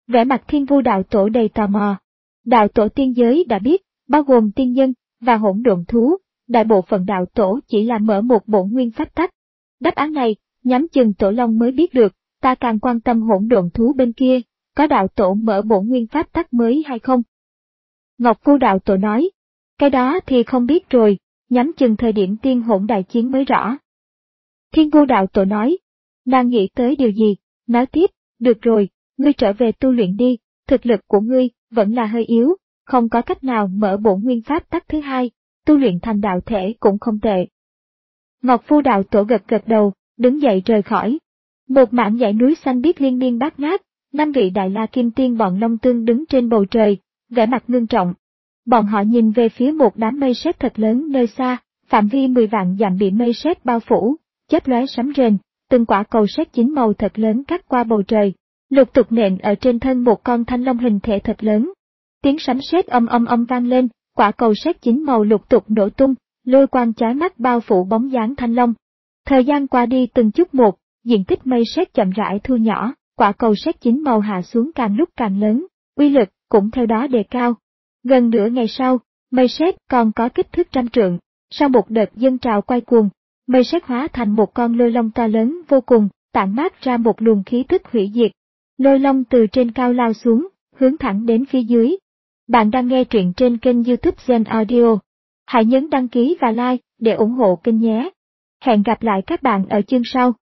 Vẻ mặt Thiên Vu đạo tổ đầy tò mò. Đạo tổ tiên giới đã biết, bao gồm tiên nhân và hỗn độn thú, đại bộ phận đạo tổ chỉ là mở một bổn nguyên pháp tắc. Đáp án này, nhắm chừng Tổ Long mới biết được, ta càng quan tâm hỗn độn thú bên kia, có đạo tổ mở bổn nguyên pháp tắc mới hay không? Ngọc Vu đạo tổ nói, cái đó thì không biết rồi, nhắm chừng thời điểm tiên hỗn đại chiến mới rõ. Thiên Vu đạo tổ nói, nàng nghĩ tới điều gì, nói tiếp, được rồi, ngươi trở về tu luyện đi, thực lực của ngươi vẫn là hơi yếu, không có cách nào mở bổn nguyên pháp tắc thứ hai, tu luyện thành đạo thể cũng không tệ. Ngọc Vu đạo tổ gật gật đầu, đứng dậy rời khỏi. Một mảng dãy núi xanh biếc liên miên bát ngát, năm vị đại la kim tiên bọn Long Tương đứng trên bầu trời, vẻ mặt ngưng trọng. Bọn họ nhìn về phía một đám mây sét thật lớn nơi xa, phạm vi mười vạn dặm bị mây sét bao phủ, chớp lóe sấm rền, từng quả cầu sét chín màu thật lớn cắt qua bầu trời, lục tục nện ở trên thân một con thanh long hình thể thật lớn. Tiếng sấm sét âm âm âm vang lên, quả cầu sét chín màu lục tục nổ tung, lôi quang chói mắt bao phủ bóng dáng thanh long. Thời gian qua đi từng chút một, diện tích mây sét chậm rãi thu nhỏ, quả cầu sét chín màu hạ xuống càng lúc càng lớn, uy lực cũng theo đó đề cao. Gần nửa ngày sau, mây sét còn có kích thước trăm trượng, sau một đợt dâng trào quay cuồng, mây sét hóa thành một con lôi long to lớn vô cùng, tản mát ra một luồng khí tức hủy diệt. Lôi long từ trên cao lao xuống, hướng thẳng đến phía dưới. Bạn đang nghe truyện trên kênh YouTube Gen Audio. Hãy nhấn đăng ký và like để ủng hộ kênh nhé. Hẹn gặp lại các bạn ở chương sau.